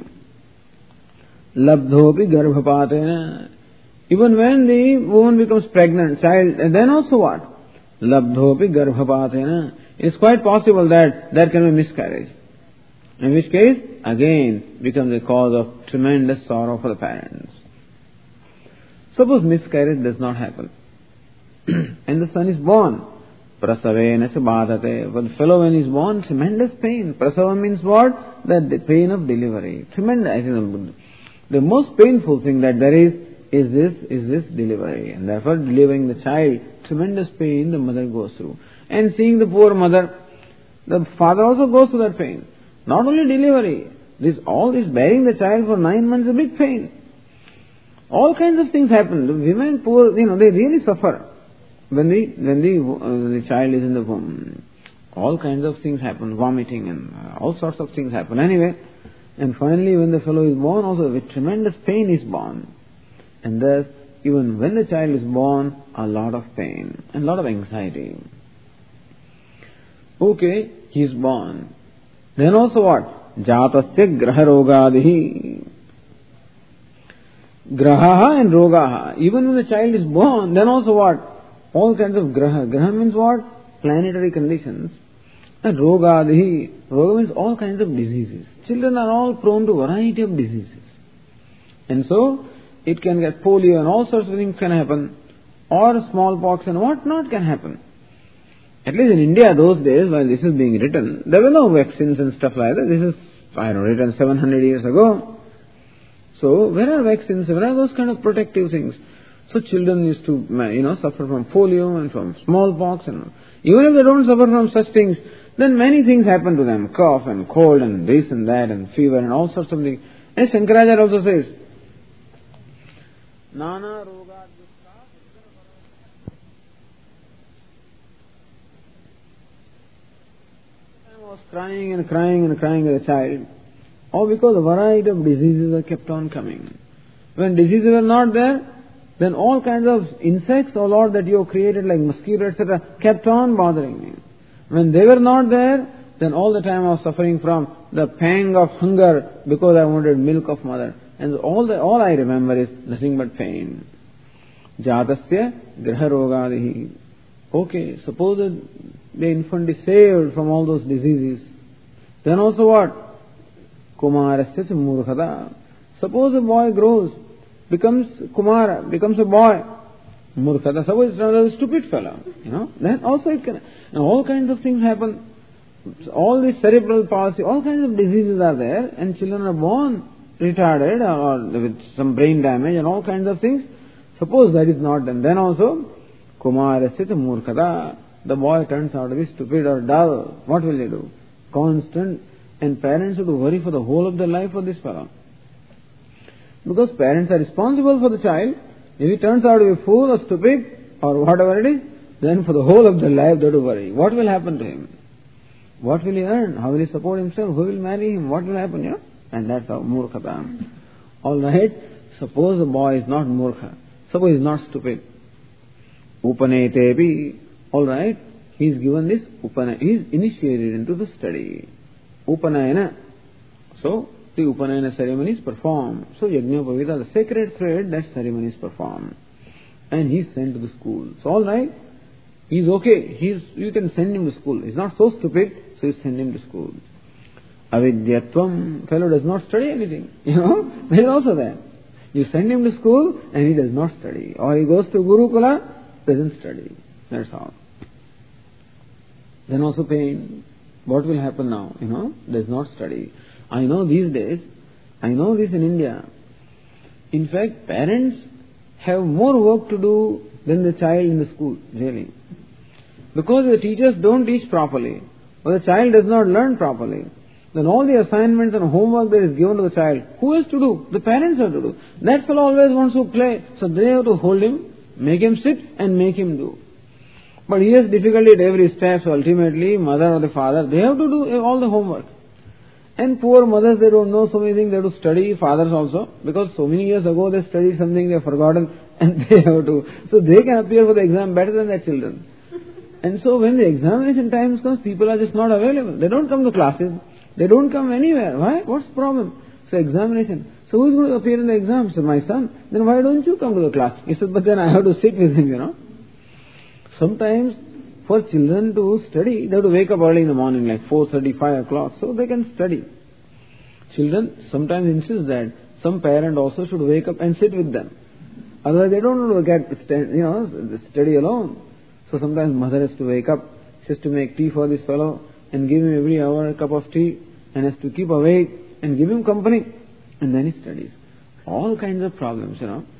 Labdhopi garbhapatena. Even when the woman becomes pregnant, child, and then also what? Labdhopi garbhapatena. It's quite possible that there can be miscarriage. In which case, again, becomes a cause of tremendous sorrow for the parents. Suppose miscarriage does not happen. And the son is born. Prasavena cha badhate. But the fellow when he is born, tremendous pain. Prasava means what? That the pain of delivery. Tremendous. The most painful thing that there is, is this, is this delivery. And therefore delivering the child, tremendous pain the mother goes through. And seeing the poor mother, the father also goes through that pain. Not only delivery, this all this bearing the child for nine months is a big pain. All kinds of things happen. The women, poor, you know, they really suffer when the when the uh, the child is in the womb. All kinds of things happen, vomiting and uh, all sorts of things happen. Anyway, and finally, when the fellow is born, also with tremendous pain is born, and thus even when the child is born, a lot of pain and a lot of anxiety. Okay, he is born. Then also what? Jatasya graha rogadihi. Grahaha and rogaha. Even when the child is born, then also what? All kinds of graha. Graha means what? Planetary conditions. And rogadihi. Roga means all kinds of diseases. Children are all prone to a variety of diseases. And so, it can get polio and all sorts of things can happen. Or smallpox and what not can happen. At least in India those days, while this is being written, there were no vaccines and stuff like that. This is, I don't know, written seven hundred years ago. So, where are vaccines? Where are those kind of protective things? So, children used to, you know, suffer from polio and from smallpox. And even if they don't suffer from such things, then many things happen to them. Cough and cold and this and that and fever and all sorts of things. And Shankaracharya also says, Nana roga was crying and crying and crying as a child. Or because a variety of diseases are kept on coming. When diseases were not there, then all kinds of insects, O Lord, that you have created like mosquitoes, et cetera, kept on bothering me. When they were not there, then all the time I was suffering from the pang of hunger because I wanted milk of mother. And all the, all I remember is nothing but pain. Jatasya graha rogadihi. Okay, suppose that the infant is saved from all those diseases. Then also what? Kumarasya murkhata. Suppose a boy grows, becomes Kumara, becomes a boy. Murkhata. Suppose it's another stupid fellow. You know, then also it can. And all kinds of things happen. all this cerebral palsy, all kinds of diseases are there, and children are born retarded or, or with some brain damage and all kinds of things. Suppose that is not done, then also, Kumarasya murkhata, the boy turns out to be stupid or dull. What will he do? Constant, and parents have to worry for the whole of their life for this fellow. Because parents are responsible for the child. If he turns out to be fool or stupid or whatever it is, then for the whole of their life they have to worry. What will happen to him? What will he earn? How will he support himself? Who will marry him? What will happen, you know? And that's how murkhata. Alright, suppose the boy is not murkha. Suppose he is not stupid. Upanetepi. Alright, he is given this Upanayana. He is initiated into the study. Upanayana. So, the Upanayana ceremony is performed. So, Yajñopavita, the sacred thread, that ceremony is performed. And he is sent to the school. So, alright, he is okay. He is, you can send him to school. He is not so stupid, so you send him to school. Avidyatvam, fellow does not study anything. You know, that is also there. You send him to school and he does not study. Or he goes to Gurukula, doesn't study. That's all. Then also pain. What will happen now? You know, does not study. I know these days, I know this in India. In fact, parents have more work to do than the child in the school, really. Because the teachers don't teach properly, or the child does not learn properly, then all the assignments and homework that is given to the child, who has to do? The parents have to do. That fellow always wants to play, so they have to hold him, make him sit and make him do. But he has difficulty at every step, so ultimately mother or the father, they have to do all the homework. And poor mothers, they don't know so many things, they have to study, fathers also, because so many years ago they studied something, they have forgotten, and they have to, so they can appear for the exam better than their children. And so when the examination times comes, people are just not available. They don't come to classes, they don't come anywhere. Why? What's the problem? So examination. So who's going to appear in the exam? So my son. Then why don't you come to the class? He said, but then I have to sit with him, you know. Sometimes for children to study, they have to wake up early in the morning, like four thirty, five o'clock, so they can study. Children sometimes insist that some parent also should wake up and sit with them. Otherwise they don't know to get, you know, study alone. So sometimes mother has to wake up, she has to make tea for this fellow and give him every hour a cup of tea and has to keep awake and give him company, and then he studies. All kinds of problems, you know.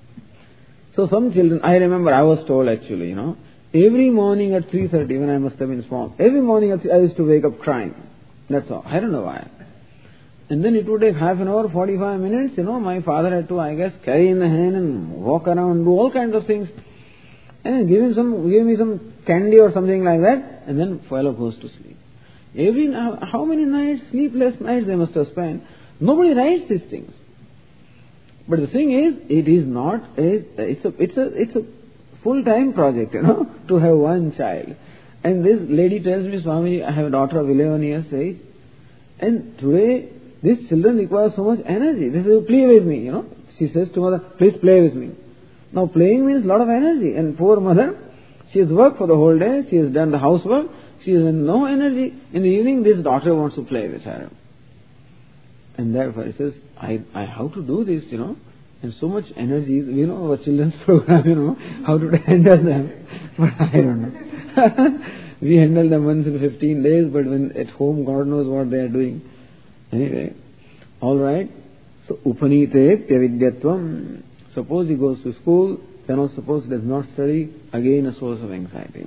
So some children, I remember I was told actually, you know, every morning at three thirty, when I must have been small, every morning at three, I used to wake up crying. That's all. I don't know why. And then it would take half an hour, forty-five minutes, you know, my father had to, I guess, carry in the hand and walk around, do all kinds of things. And then give him some, give me some candy or something like that, and then fellow goes to sleep. Every, how many nights, sleepless nights they must have spent. Nobody writes these things. But the thing is, it is not a, it's a, it's a, it's a full-time project, you know, to have one child. And this lady tells me, Swami, I have a daughter of eleven years age, and today, these children require so much energy. They say, play with me, you know. She says to mother, please play with me. Now playing means a lot of energy, and poor mother, she has worked for the whole day, she has done the housework, she has no energy. In the evening, this daughter wants to play with her. And therefore he says, I, I, how to do this, you know, and so much energy, you know, our children's program, you know, how to handle them. But I don't know. We handle them once in fifteen days, but when at home, God knows what they are doing. Anyway, alright. So, upanite pyavidyatvam. Suppose he goes to school, then also suppose he does not study, again a source of anxiety.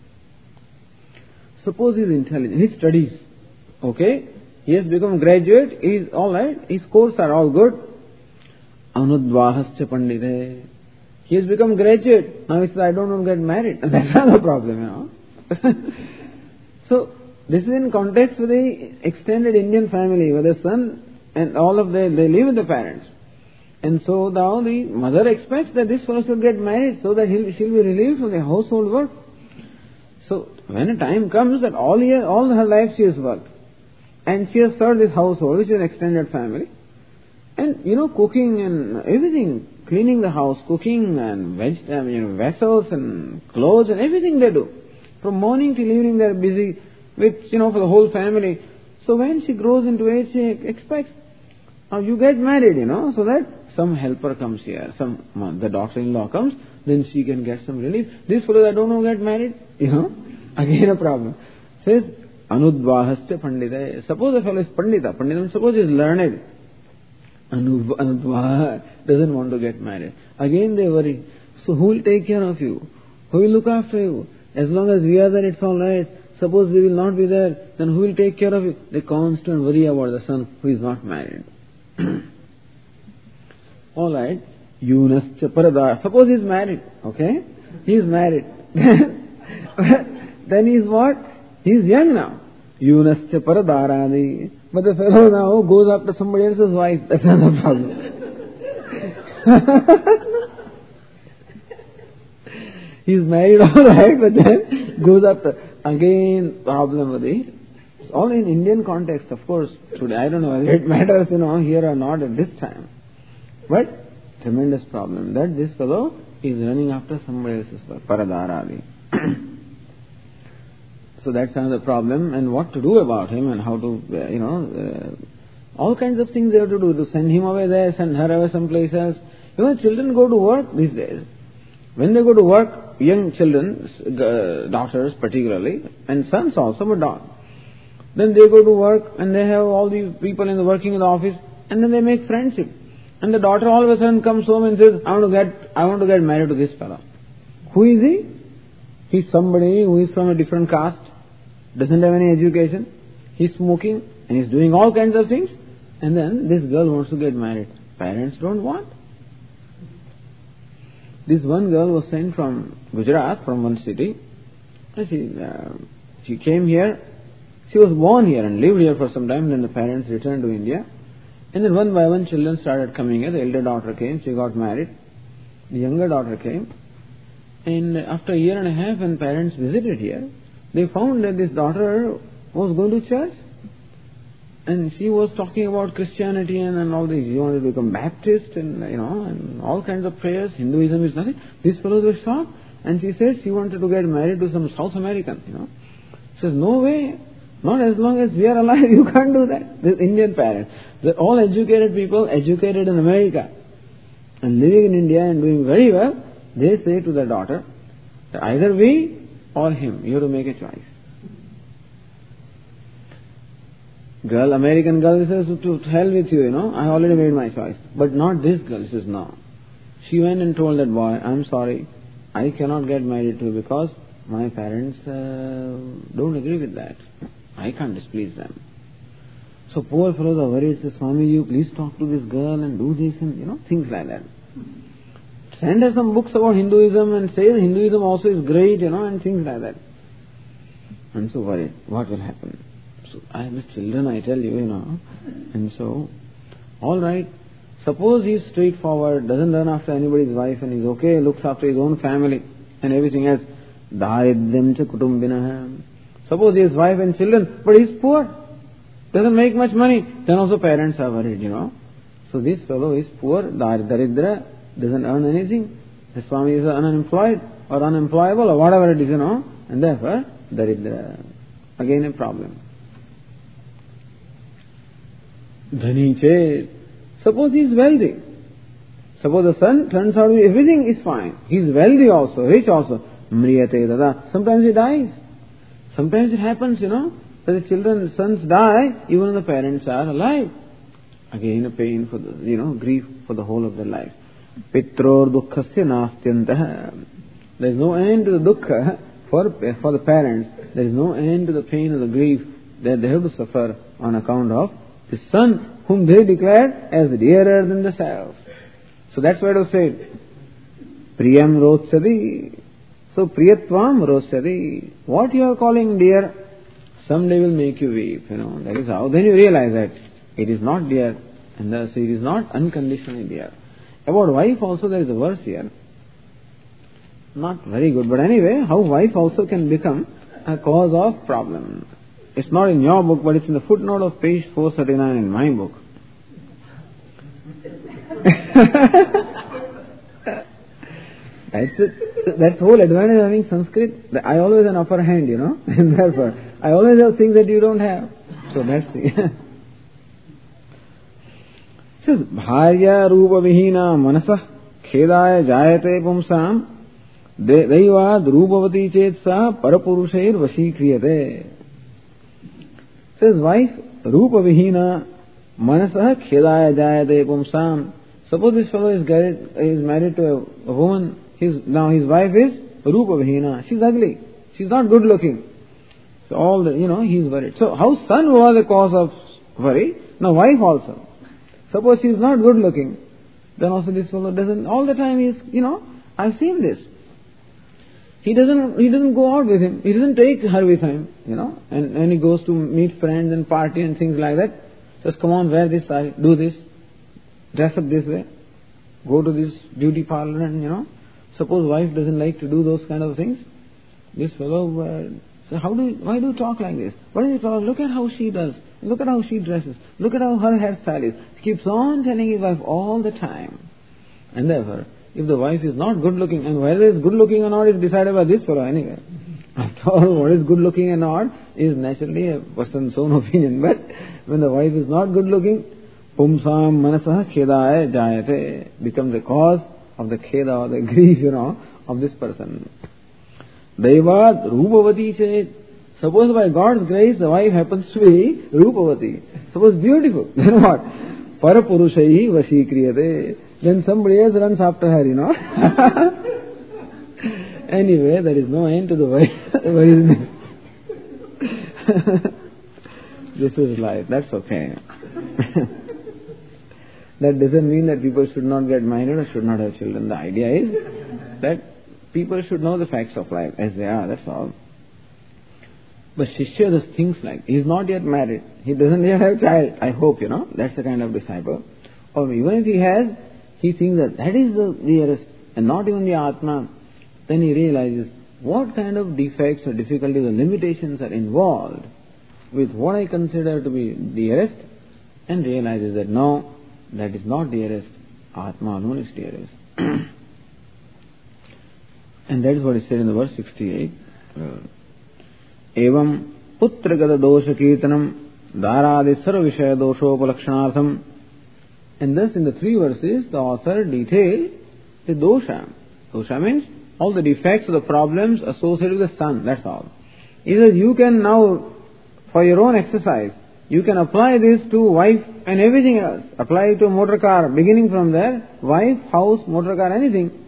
Suppose he is intelligent, he studies, okay? He has become graduate, he is alright, his scores are all good. Anudvahascha pandite. He has become graduate, now he says, I don't want to get married. And that's not the problem, you know. So, this is in context with the extended Indian family, where the son and all of them, they live with the parents. And so now the mother expects that this fellow should get married so that he'll, she'll be relieved from the household work. So, when a time comes that all year, all her life she has worked, and she has served this household, which is an extended family, and you know, cooking and everything, cleaning the house, cooking and veg, I mean, you know, vessels and clothes and everything they do. From morning till evening they are busy with, you know, for the whole family. So when she grows into age, she expects, uh, you get married, you know, so that some helper comes here, some, uh, the daughter-in-law comes, then she can get some relief. This fellow, I don't know, get married, you know, again a problem. Says, Anudvahasya pandita. Suppose a fellow is pandita. Pandita, suppose he is learned. Anudvaha doesn't want to get married. Again they worry. So who will take care of you? Who will look after you? As long as we are there, it's all right. Suppose we will not be there, then who will take care of you? They constant worry about the son who is not married. All right. Yunascha parada. Suppose he is married. Okay? He is married. Then he is what? He is young now. Yunascha paradarani. But the fellow now goes after somebody else's wife. That's not the problem. He is married, all right, but then goes after. Again, problem with the, all in Indian context, of course, today, I don't know whether it matters, you know, here or not at this time. But, tremendous problem that this fellow is running after somebody else's wife, Paradaradi. So that's another problem, and what to do about him and how to, uh, you know, uh, all kinds of things they have to do, to send him away there, send her away someplace else. You know, children go to work these days. When they go to work, young children, uh, daughters particularly, and sons also, but not. Then they go to work and they have all these people in the working in the office, and then they make friendship. And the daughter all of a sudden comes home and says, I want to get, I want to get married to this fellow. Who is he? He's somebody who is from a different caste, doesn't have any education, he's smoking, and he's doing all kinds of things, and then this girl wants to get married. Parents don't want. This one girl was sent from Gujarat, from one city. She, uh, she came here. She was born here and lived here for some time. Then the parents returned to India. And then one by one children started coming here. The elder daughter came. She got married. The younger daughter came. And after a year and a half, when parents visited here, they found that this daughter was going to church. And she was talking about Christianity and, and all this. She wanted to become Baptist and, you know, and all kinds of prayers. Hinduism is nothing. These fellows were shocked. And she said she wanted to get married to some South American, you know. She says, no way. Not as long as we are alive, you can't do that. The Indian parents. They're all educated people, educated in America. And living in India and doing very well. They say to their daughter, that either we or him. You have to make a choice. Girl, American girl says, to hell with you, you know, I already made my choice. But not this girl. She says, no. She went and told that boy, I'm sorry, I cannot get married to you because my parents uh, don't agree with that. I can't displease them. So poor fellows are worried, says, Swami, you please talk to this girl and do this and, you know, things like that. Send her some books about Hinduism and say Hinduism also is great, you know, and things like that. I'm so worried. What will happen? So I have children, I tell you, you know. And so, all right. Suppose he's straightforward, doesn't run after anybody's wife, and he's okay, looks after his own family and everything else. Daridyam cha kutumbinah. Suppose he has wife and children, but he's poor, doesn't make much money. Then also parents are worried, you know. So this fellow is poor, daridra, doesn't earn anything. The Swami is unemployed or unemployable or whatever it is, you know. And therefore, daridra. Again a problem. Dhani chet. Suppose he is wealthy. Suppose the son turns out to be, everything is fine. He is wealthy also, rich also. Mriyate dada. Sometimes he dies. Sometimes it happens, you know, that the children, sons die, even when the parents are alive. Again a pain for the, you know, grief for the whole of their life. Pitror dukkhasya nastyantah. There is no end to the dukkha for, for the parents. There is no end to the pain or the grief that they have to suffer on account of the son whom they declared as dearer than themselves. So that's why it was said, Priyam rotsadi. So Priyatvam rotsadi. What you are calling dear, someday will make you weep, you know. That is how. Then you realize that it is not dear, and thus it is not unconditionally dear. About wife also there is a verse here. Not very good, but anyway, how wife also can become a cause of problem. It's not in your book, but it's in the footnote of page four thirty-nine in my book. That's it. That's the whole advantage of having Sanskrit. I always have an upper hand, you know, and therefore I always have things that you don't have. So that's the. It says, Bharya Rupa Vihina Manasa Khedaya Jayate Pumsam Daivad Rupavati Chetsa Parapurushair Vasikriyate. Says wife, Rupa Vihina, Manasah Khedaya Jayate Pumsam. Suppose this fellow is married, is married to a, a woman, his, now his wife is Rupa Vihina. She's ugly. She's not good looking. So all the, you know, he's worried. So how son was a cause of worry, now wife also. Suppose she is not good looking, then also this fellow doesn't, all the time he's, you know, I've seen this. He doesn't, he doesn't go out with him. He doesn't take her with him, you know, and, and he goes to meet friends and party and things like that. Just come on, wear this saree, do this, dress up this way, go to this beauty parlor and, you know, suppose wife doesn't like to do those kind of things. This fellow, uh, so how do you, why do you talk like this? Why do you talk? Look at how she does. Look at how she dresses. Look at how her hairstyle is. He keeps on telling his wife all the time. And therefore, if the wife is not good looking, and whether it's good looking or not is decided by this fellow anyway. After all, what is good looking and not is naturally a person's own opinion. But when the wife is not good looking, pumsam manasah khedaya jayate becomes the cause of the kheda or the grief, you know, of this person. Daivat Rupavati said, suppose by God's grace the wife happens to be Rupavati. Suppose beautiful. Then what? Parapurushayi vasikriyate. Then somebody else runs after her, you know. Anyway, there is no end to the wife. This is life. That's okay. That doesn't mean that people should not get married or should not have children. The idea is that people should know the facts of life as they are, that's all. But Shishya does things like, he is not yet married, he doesn't yet have a child, I hope, you know, that's the kind of disciple. Or even if he has, he thinks that that is the dearest and not even the Atma. Then he realizes what kind of defects or difficulties or limitations are involved with what I consider to be dearest, and realizes that no, that is not dearest, Atma alone is dearest. And that is what is said in the verse sixty-eight. Evam putragata dosha kirtanam dharadi sarva vishaya doshopalakshanatham. And thus in the three verses the author detailed the dosha. Dosha means all the defects or the problems associated with the son, that's all. He says you can now, for your own exercise, you can apply this to wife and everything else. Apply it to a motor car, beginning from there, wife, house, motor car, anything.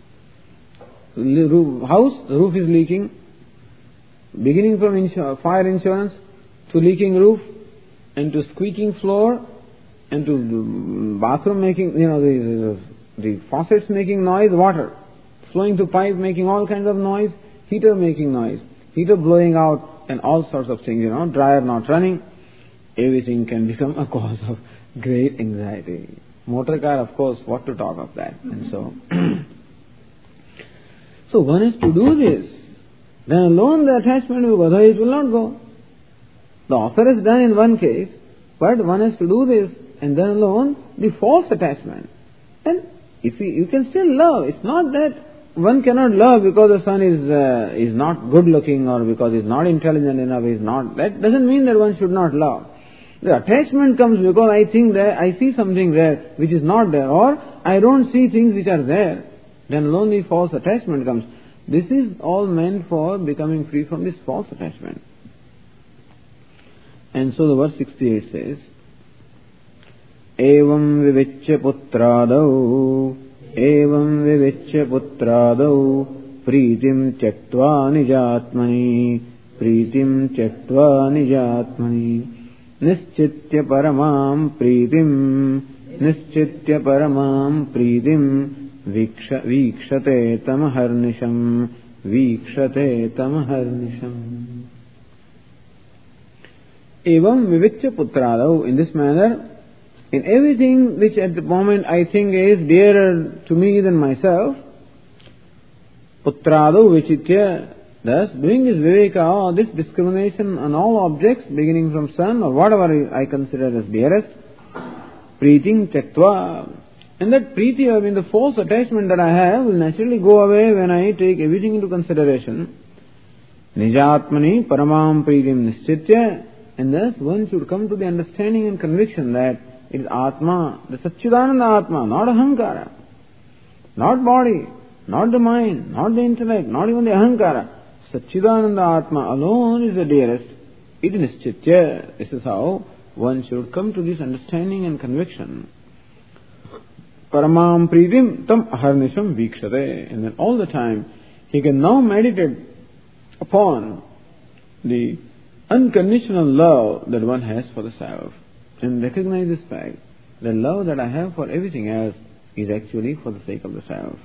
House, the roof is leaking, beginning from insur- fire insurance to leaking roof and to squeaking floor and to bathroom making, you know, the, the faucets making noise, water flowing to pipe making all kinds of noise, heater making noise, heater blowing out and all sorts of things, you know, dryer not running. Everything can become a cause of great anxiety. Motor car, of course, what to talk of that. And so... So one has to do this. Then alone the attachment will go, otherwise it will not go. The author has done in one case, but one has to do this, and then alone the false attachment. And if you, you can still love, it's not that one cannot love because the son is uh, is not good looking or because he's not intelligent enough, he's not, that doesn't mean that one should not love. The attachment comes because I think that I see something there which is not there, or I don't see things which are there. Then alone the false attachment comes. This is all meant for becoming free from this false attachment. And so the verse sixty-eight says, Evam vivicya putradau, Evam vivicya putradau, Pritim chaktva nijatmani, Pritim chaktva nijatmani, Nischitya paramam pritim, Nischitya paramam pritim, Viksha, vikshate tamaharnisham, vikshate tamaharnisham. Evam vivicya putradau, in this manner, in everything which at the moment I think is dearer to me than myself, putradau vichitya, thus doing this viveka, or this discrimination on all objects, beginning from son or whatever I consider as dearest, preeting tyaktva. And that preeti, I mean the false attachment that I have, will naturally go away when I take everything into consideration. Nijatmani paramam preetim nischitya. And thus one should come to the understanding and conviction that it is Atma, the Satchidananda Atma, not Ahankara, not body, not the mind, not the intellect, not even the Ahankara. Satchidananda Atma alone is the dearest. iti nischitya. This is how one should come to this understanding and conviction. Paramam pritim tam aharnisham vikshate. And then all the time he can now meditate upon the unconditional love that one has for the self and recognize this fact, the love that I have for everything else is actually for the sake of the self.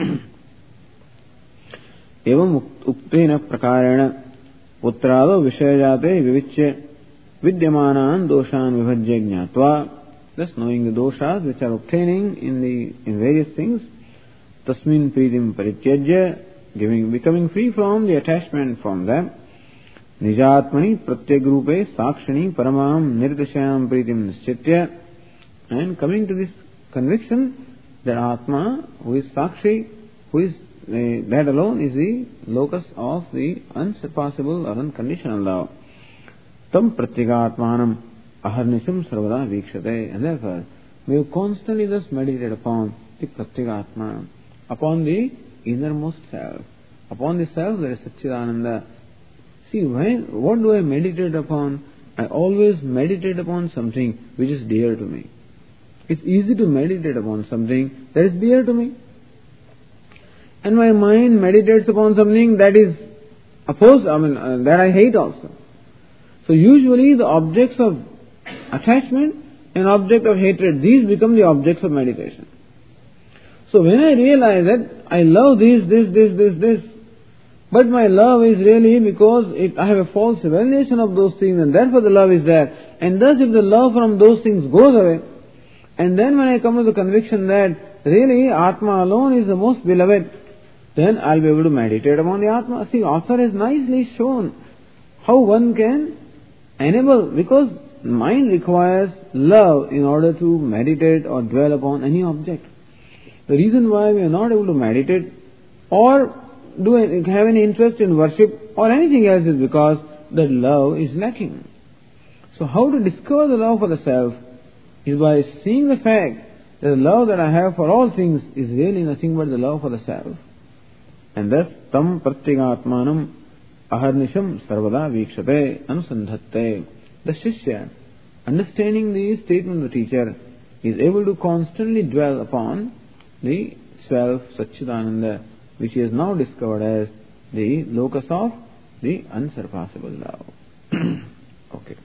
Evam uktena prakarena putrado vishayajate vivichya vidyamanan doshan vibhajya jnatva. Thus knowing the doshas which are obtaining in the in various things, tasmin pritim parityajya, giving becoming free from the attachment from them. Nijatmani pratyagrupe sakshani paramam nirdashayam pritim nischitya. And coming to this conviction that Atma, who is Sakshi, who is uh, that alone is the locus of the unsurpassable or unconditional love. Tam pratyagatmanam aharnisham sarvada vikshate. And therefore, we constantly thus meditate upon the pratyagatma, upon the innermost self, upon the self that is Satchidananda. See, when, what do I meditate upon? I always meditate upon something which is dear to me. It's easy to meditate upon something that is dear to me. And my mind meditates upon something that is opposed, I mean, uh, that I hate also. So usually the objects of attachment and object of hatred, these become the objects of meditation. So when I realize that I love this, this, this, this, this, but my love is really because it, I have a false evaluation of those things and therefore the love is there. And thus if the love from those things goes away, and then when I come to the conviction that really Atma alone is the most beloved, then I'll be able to meditate upon the Atma. See, author has nicely shown how one can enable, because mind requires love in order to meditate or dwell upon any object. The reason why we are not able to meditate or do have any interest in worship or anything else is because that love is lacking. So how to discover the love for the self is by seeing the fact that the love that I have for all things is really nothing but the love for the self. And thus, tam pratyagatmanam aharnisham sarvada vikshate anusandhatte. The Shishya, understanding the statement of the teacher, is able to constantly dwell upon the self, Satchidananda, which he has now discovered as the locus of the unsurpassable love. Okay.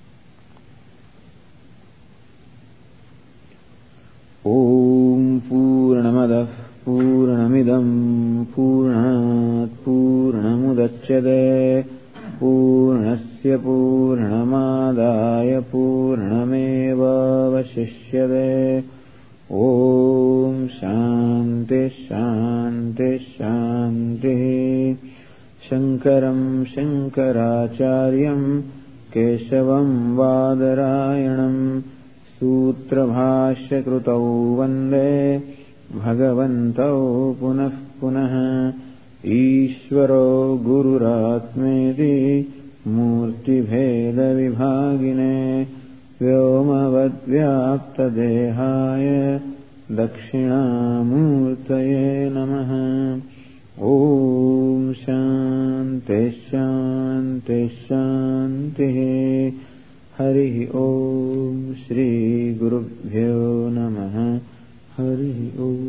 Om Purnamadah Purnamidam Purnat Purnamudachyate Purnasya Purnamadaya Purnameva Vashishyate. Om Shanti Shanti Shanti. Shankaram Shankaracharyam Keshavam Vadarayanam Sutra Bhashya Krutau Vande Bhagavantau Punah Punah. Ishvaro Gururatmeti Murti Bheda Vibhagine Vyomavad Vyapta Dehaya Dakshinamurtaye Namaha. Om Shanti Shanti Shanti. Hari Om Shri Gurubhyo Namaha. Hari Om.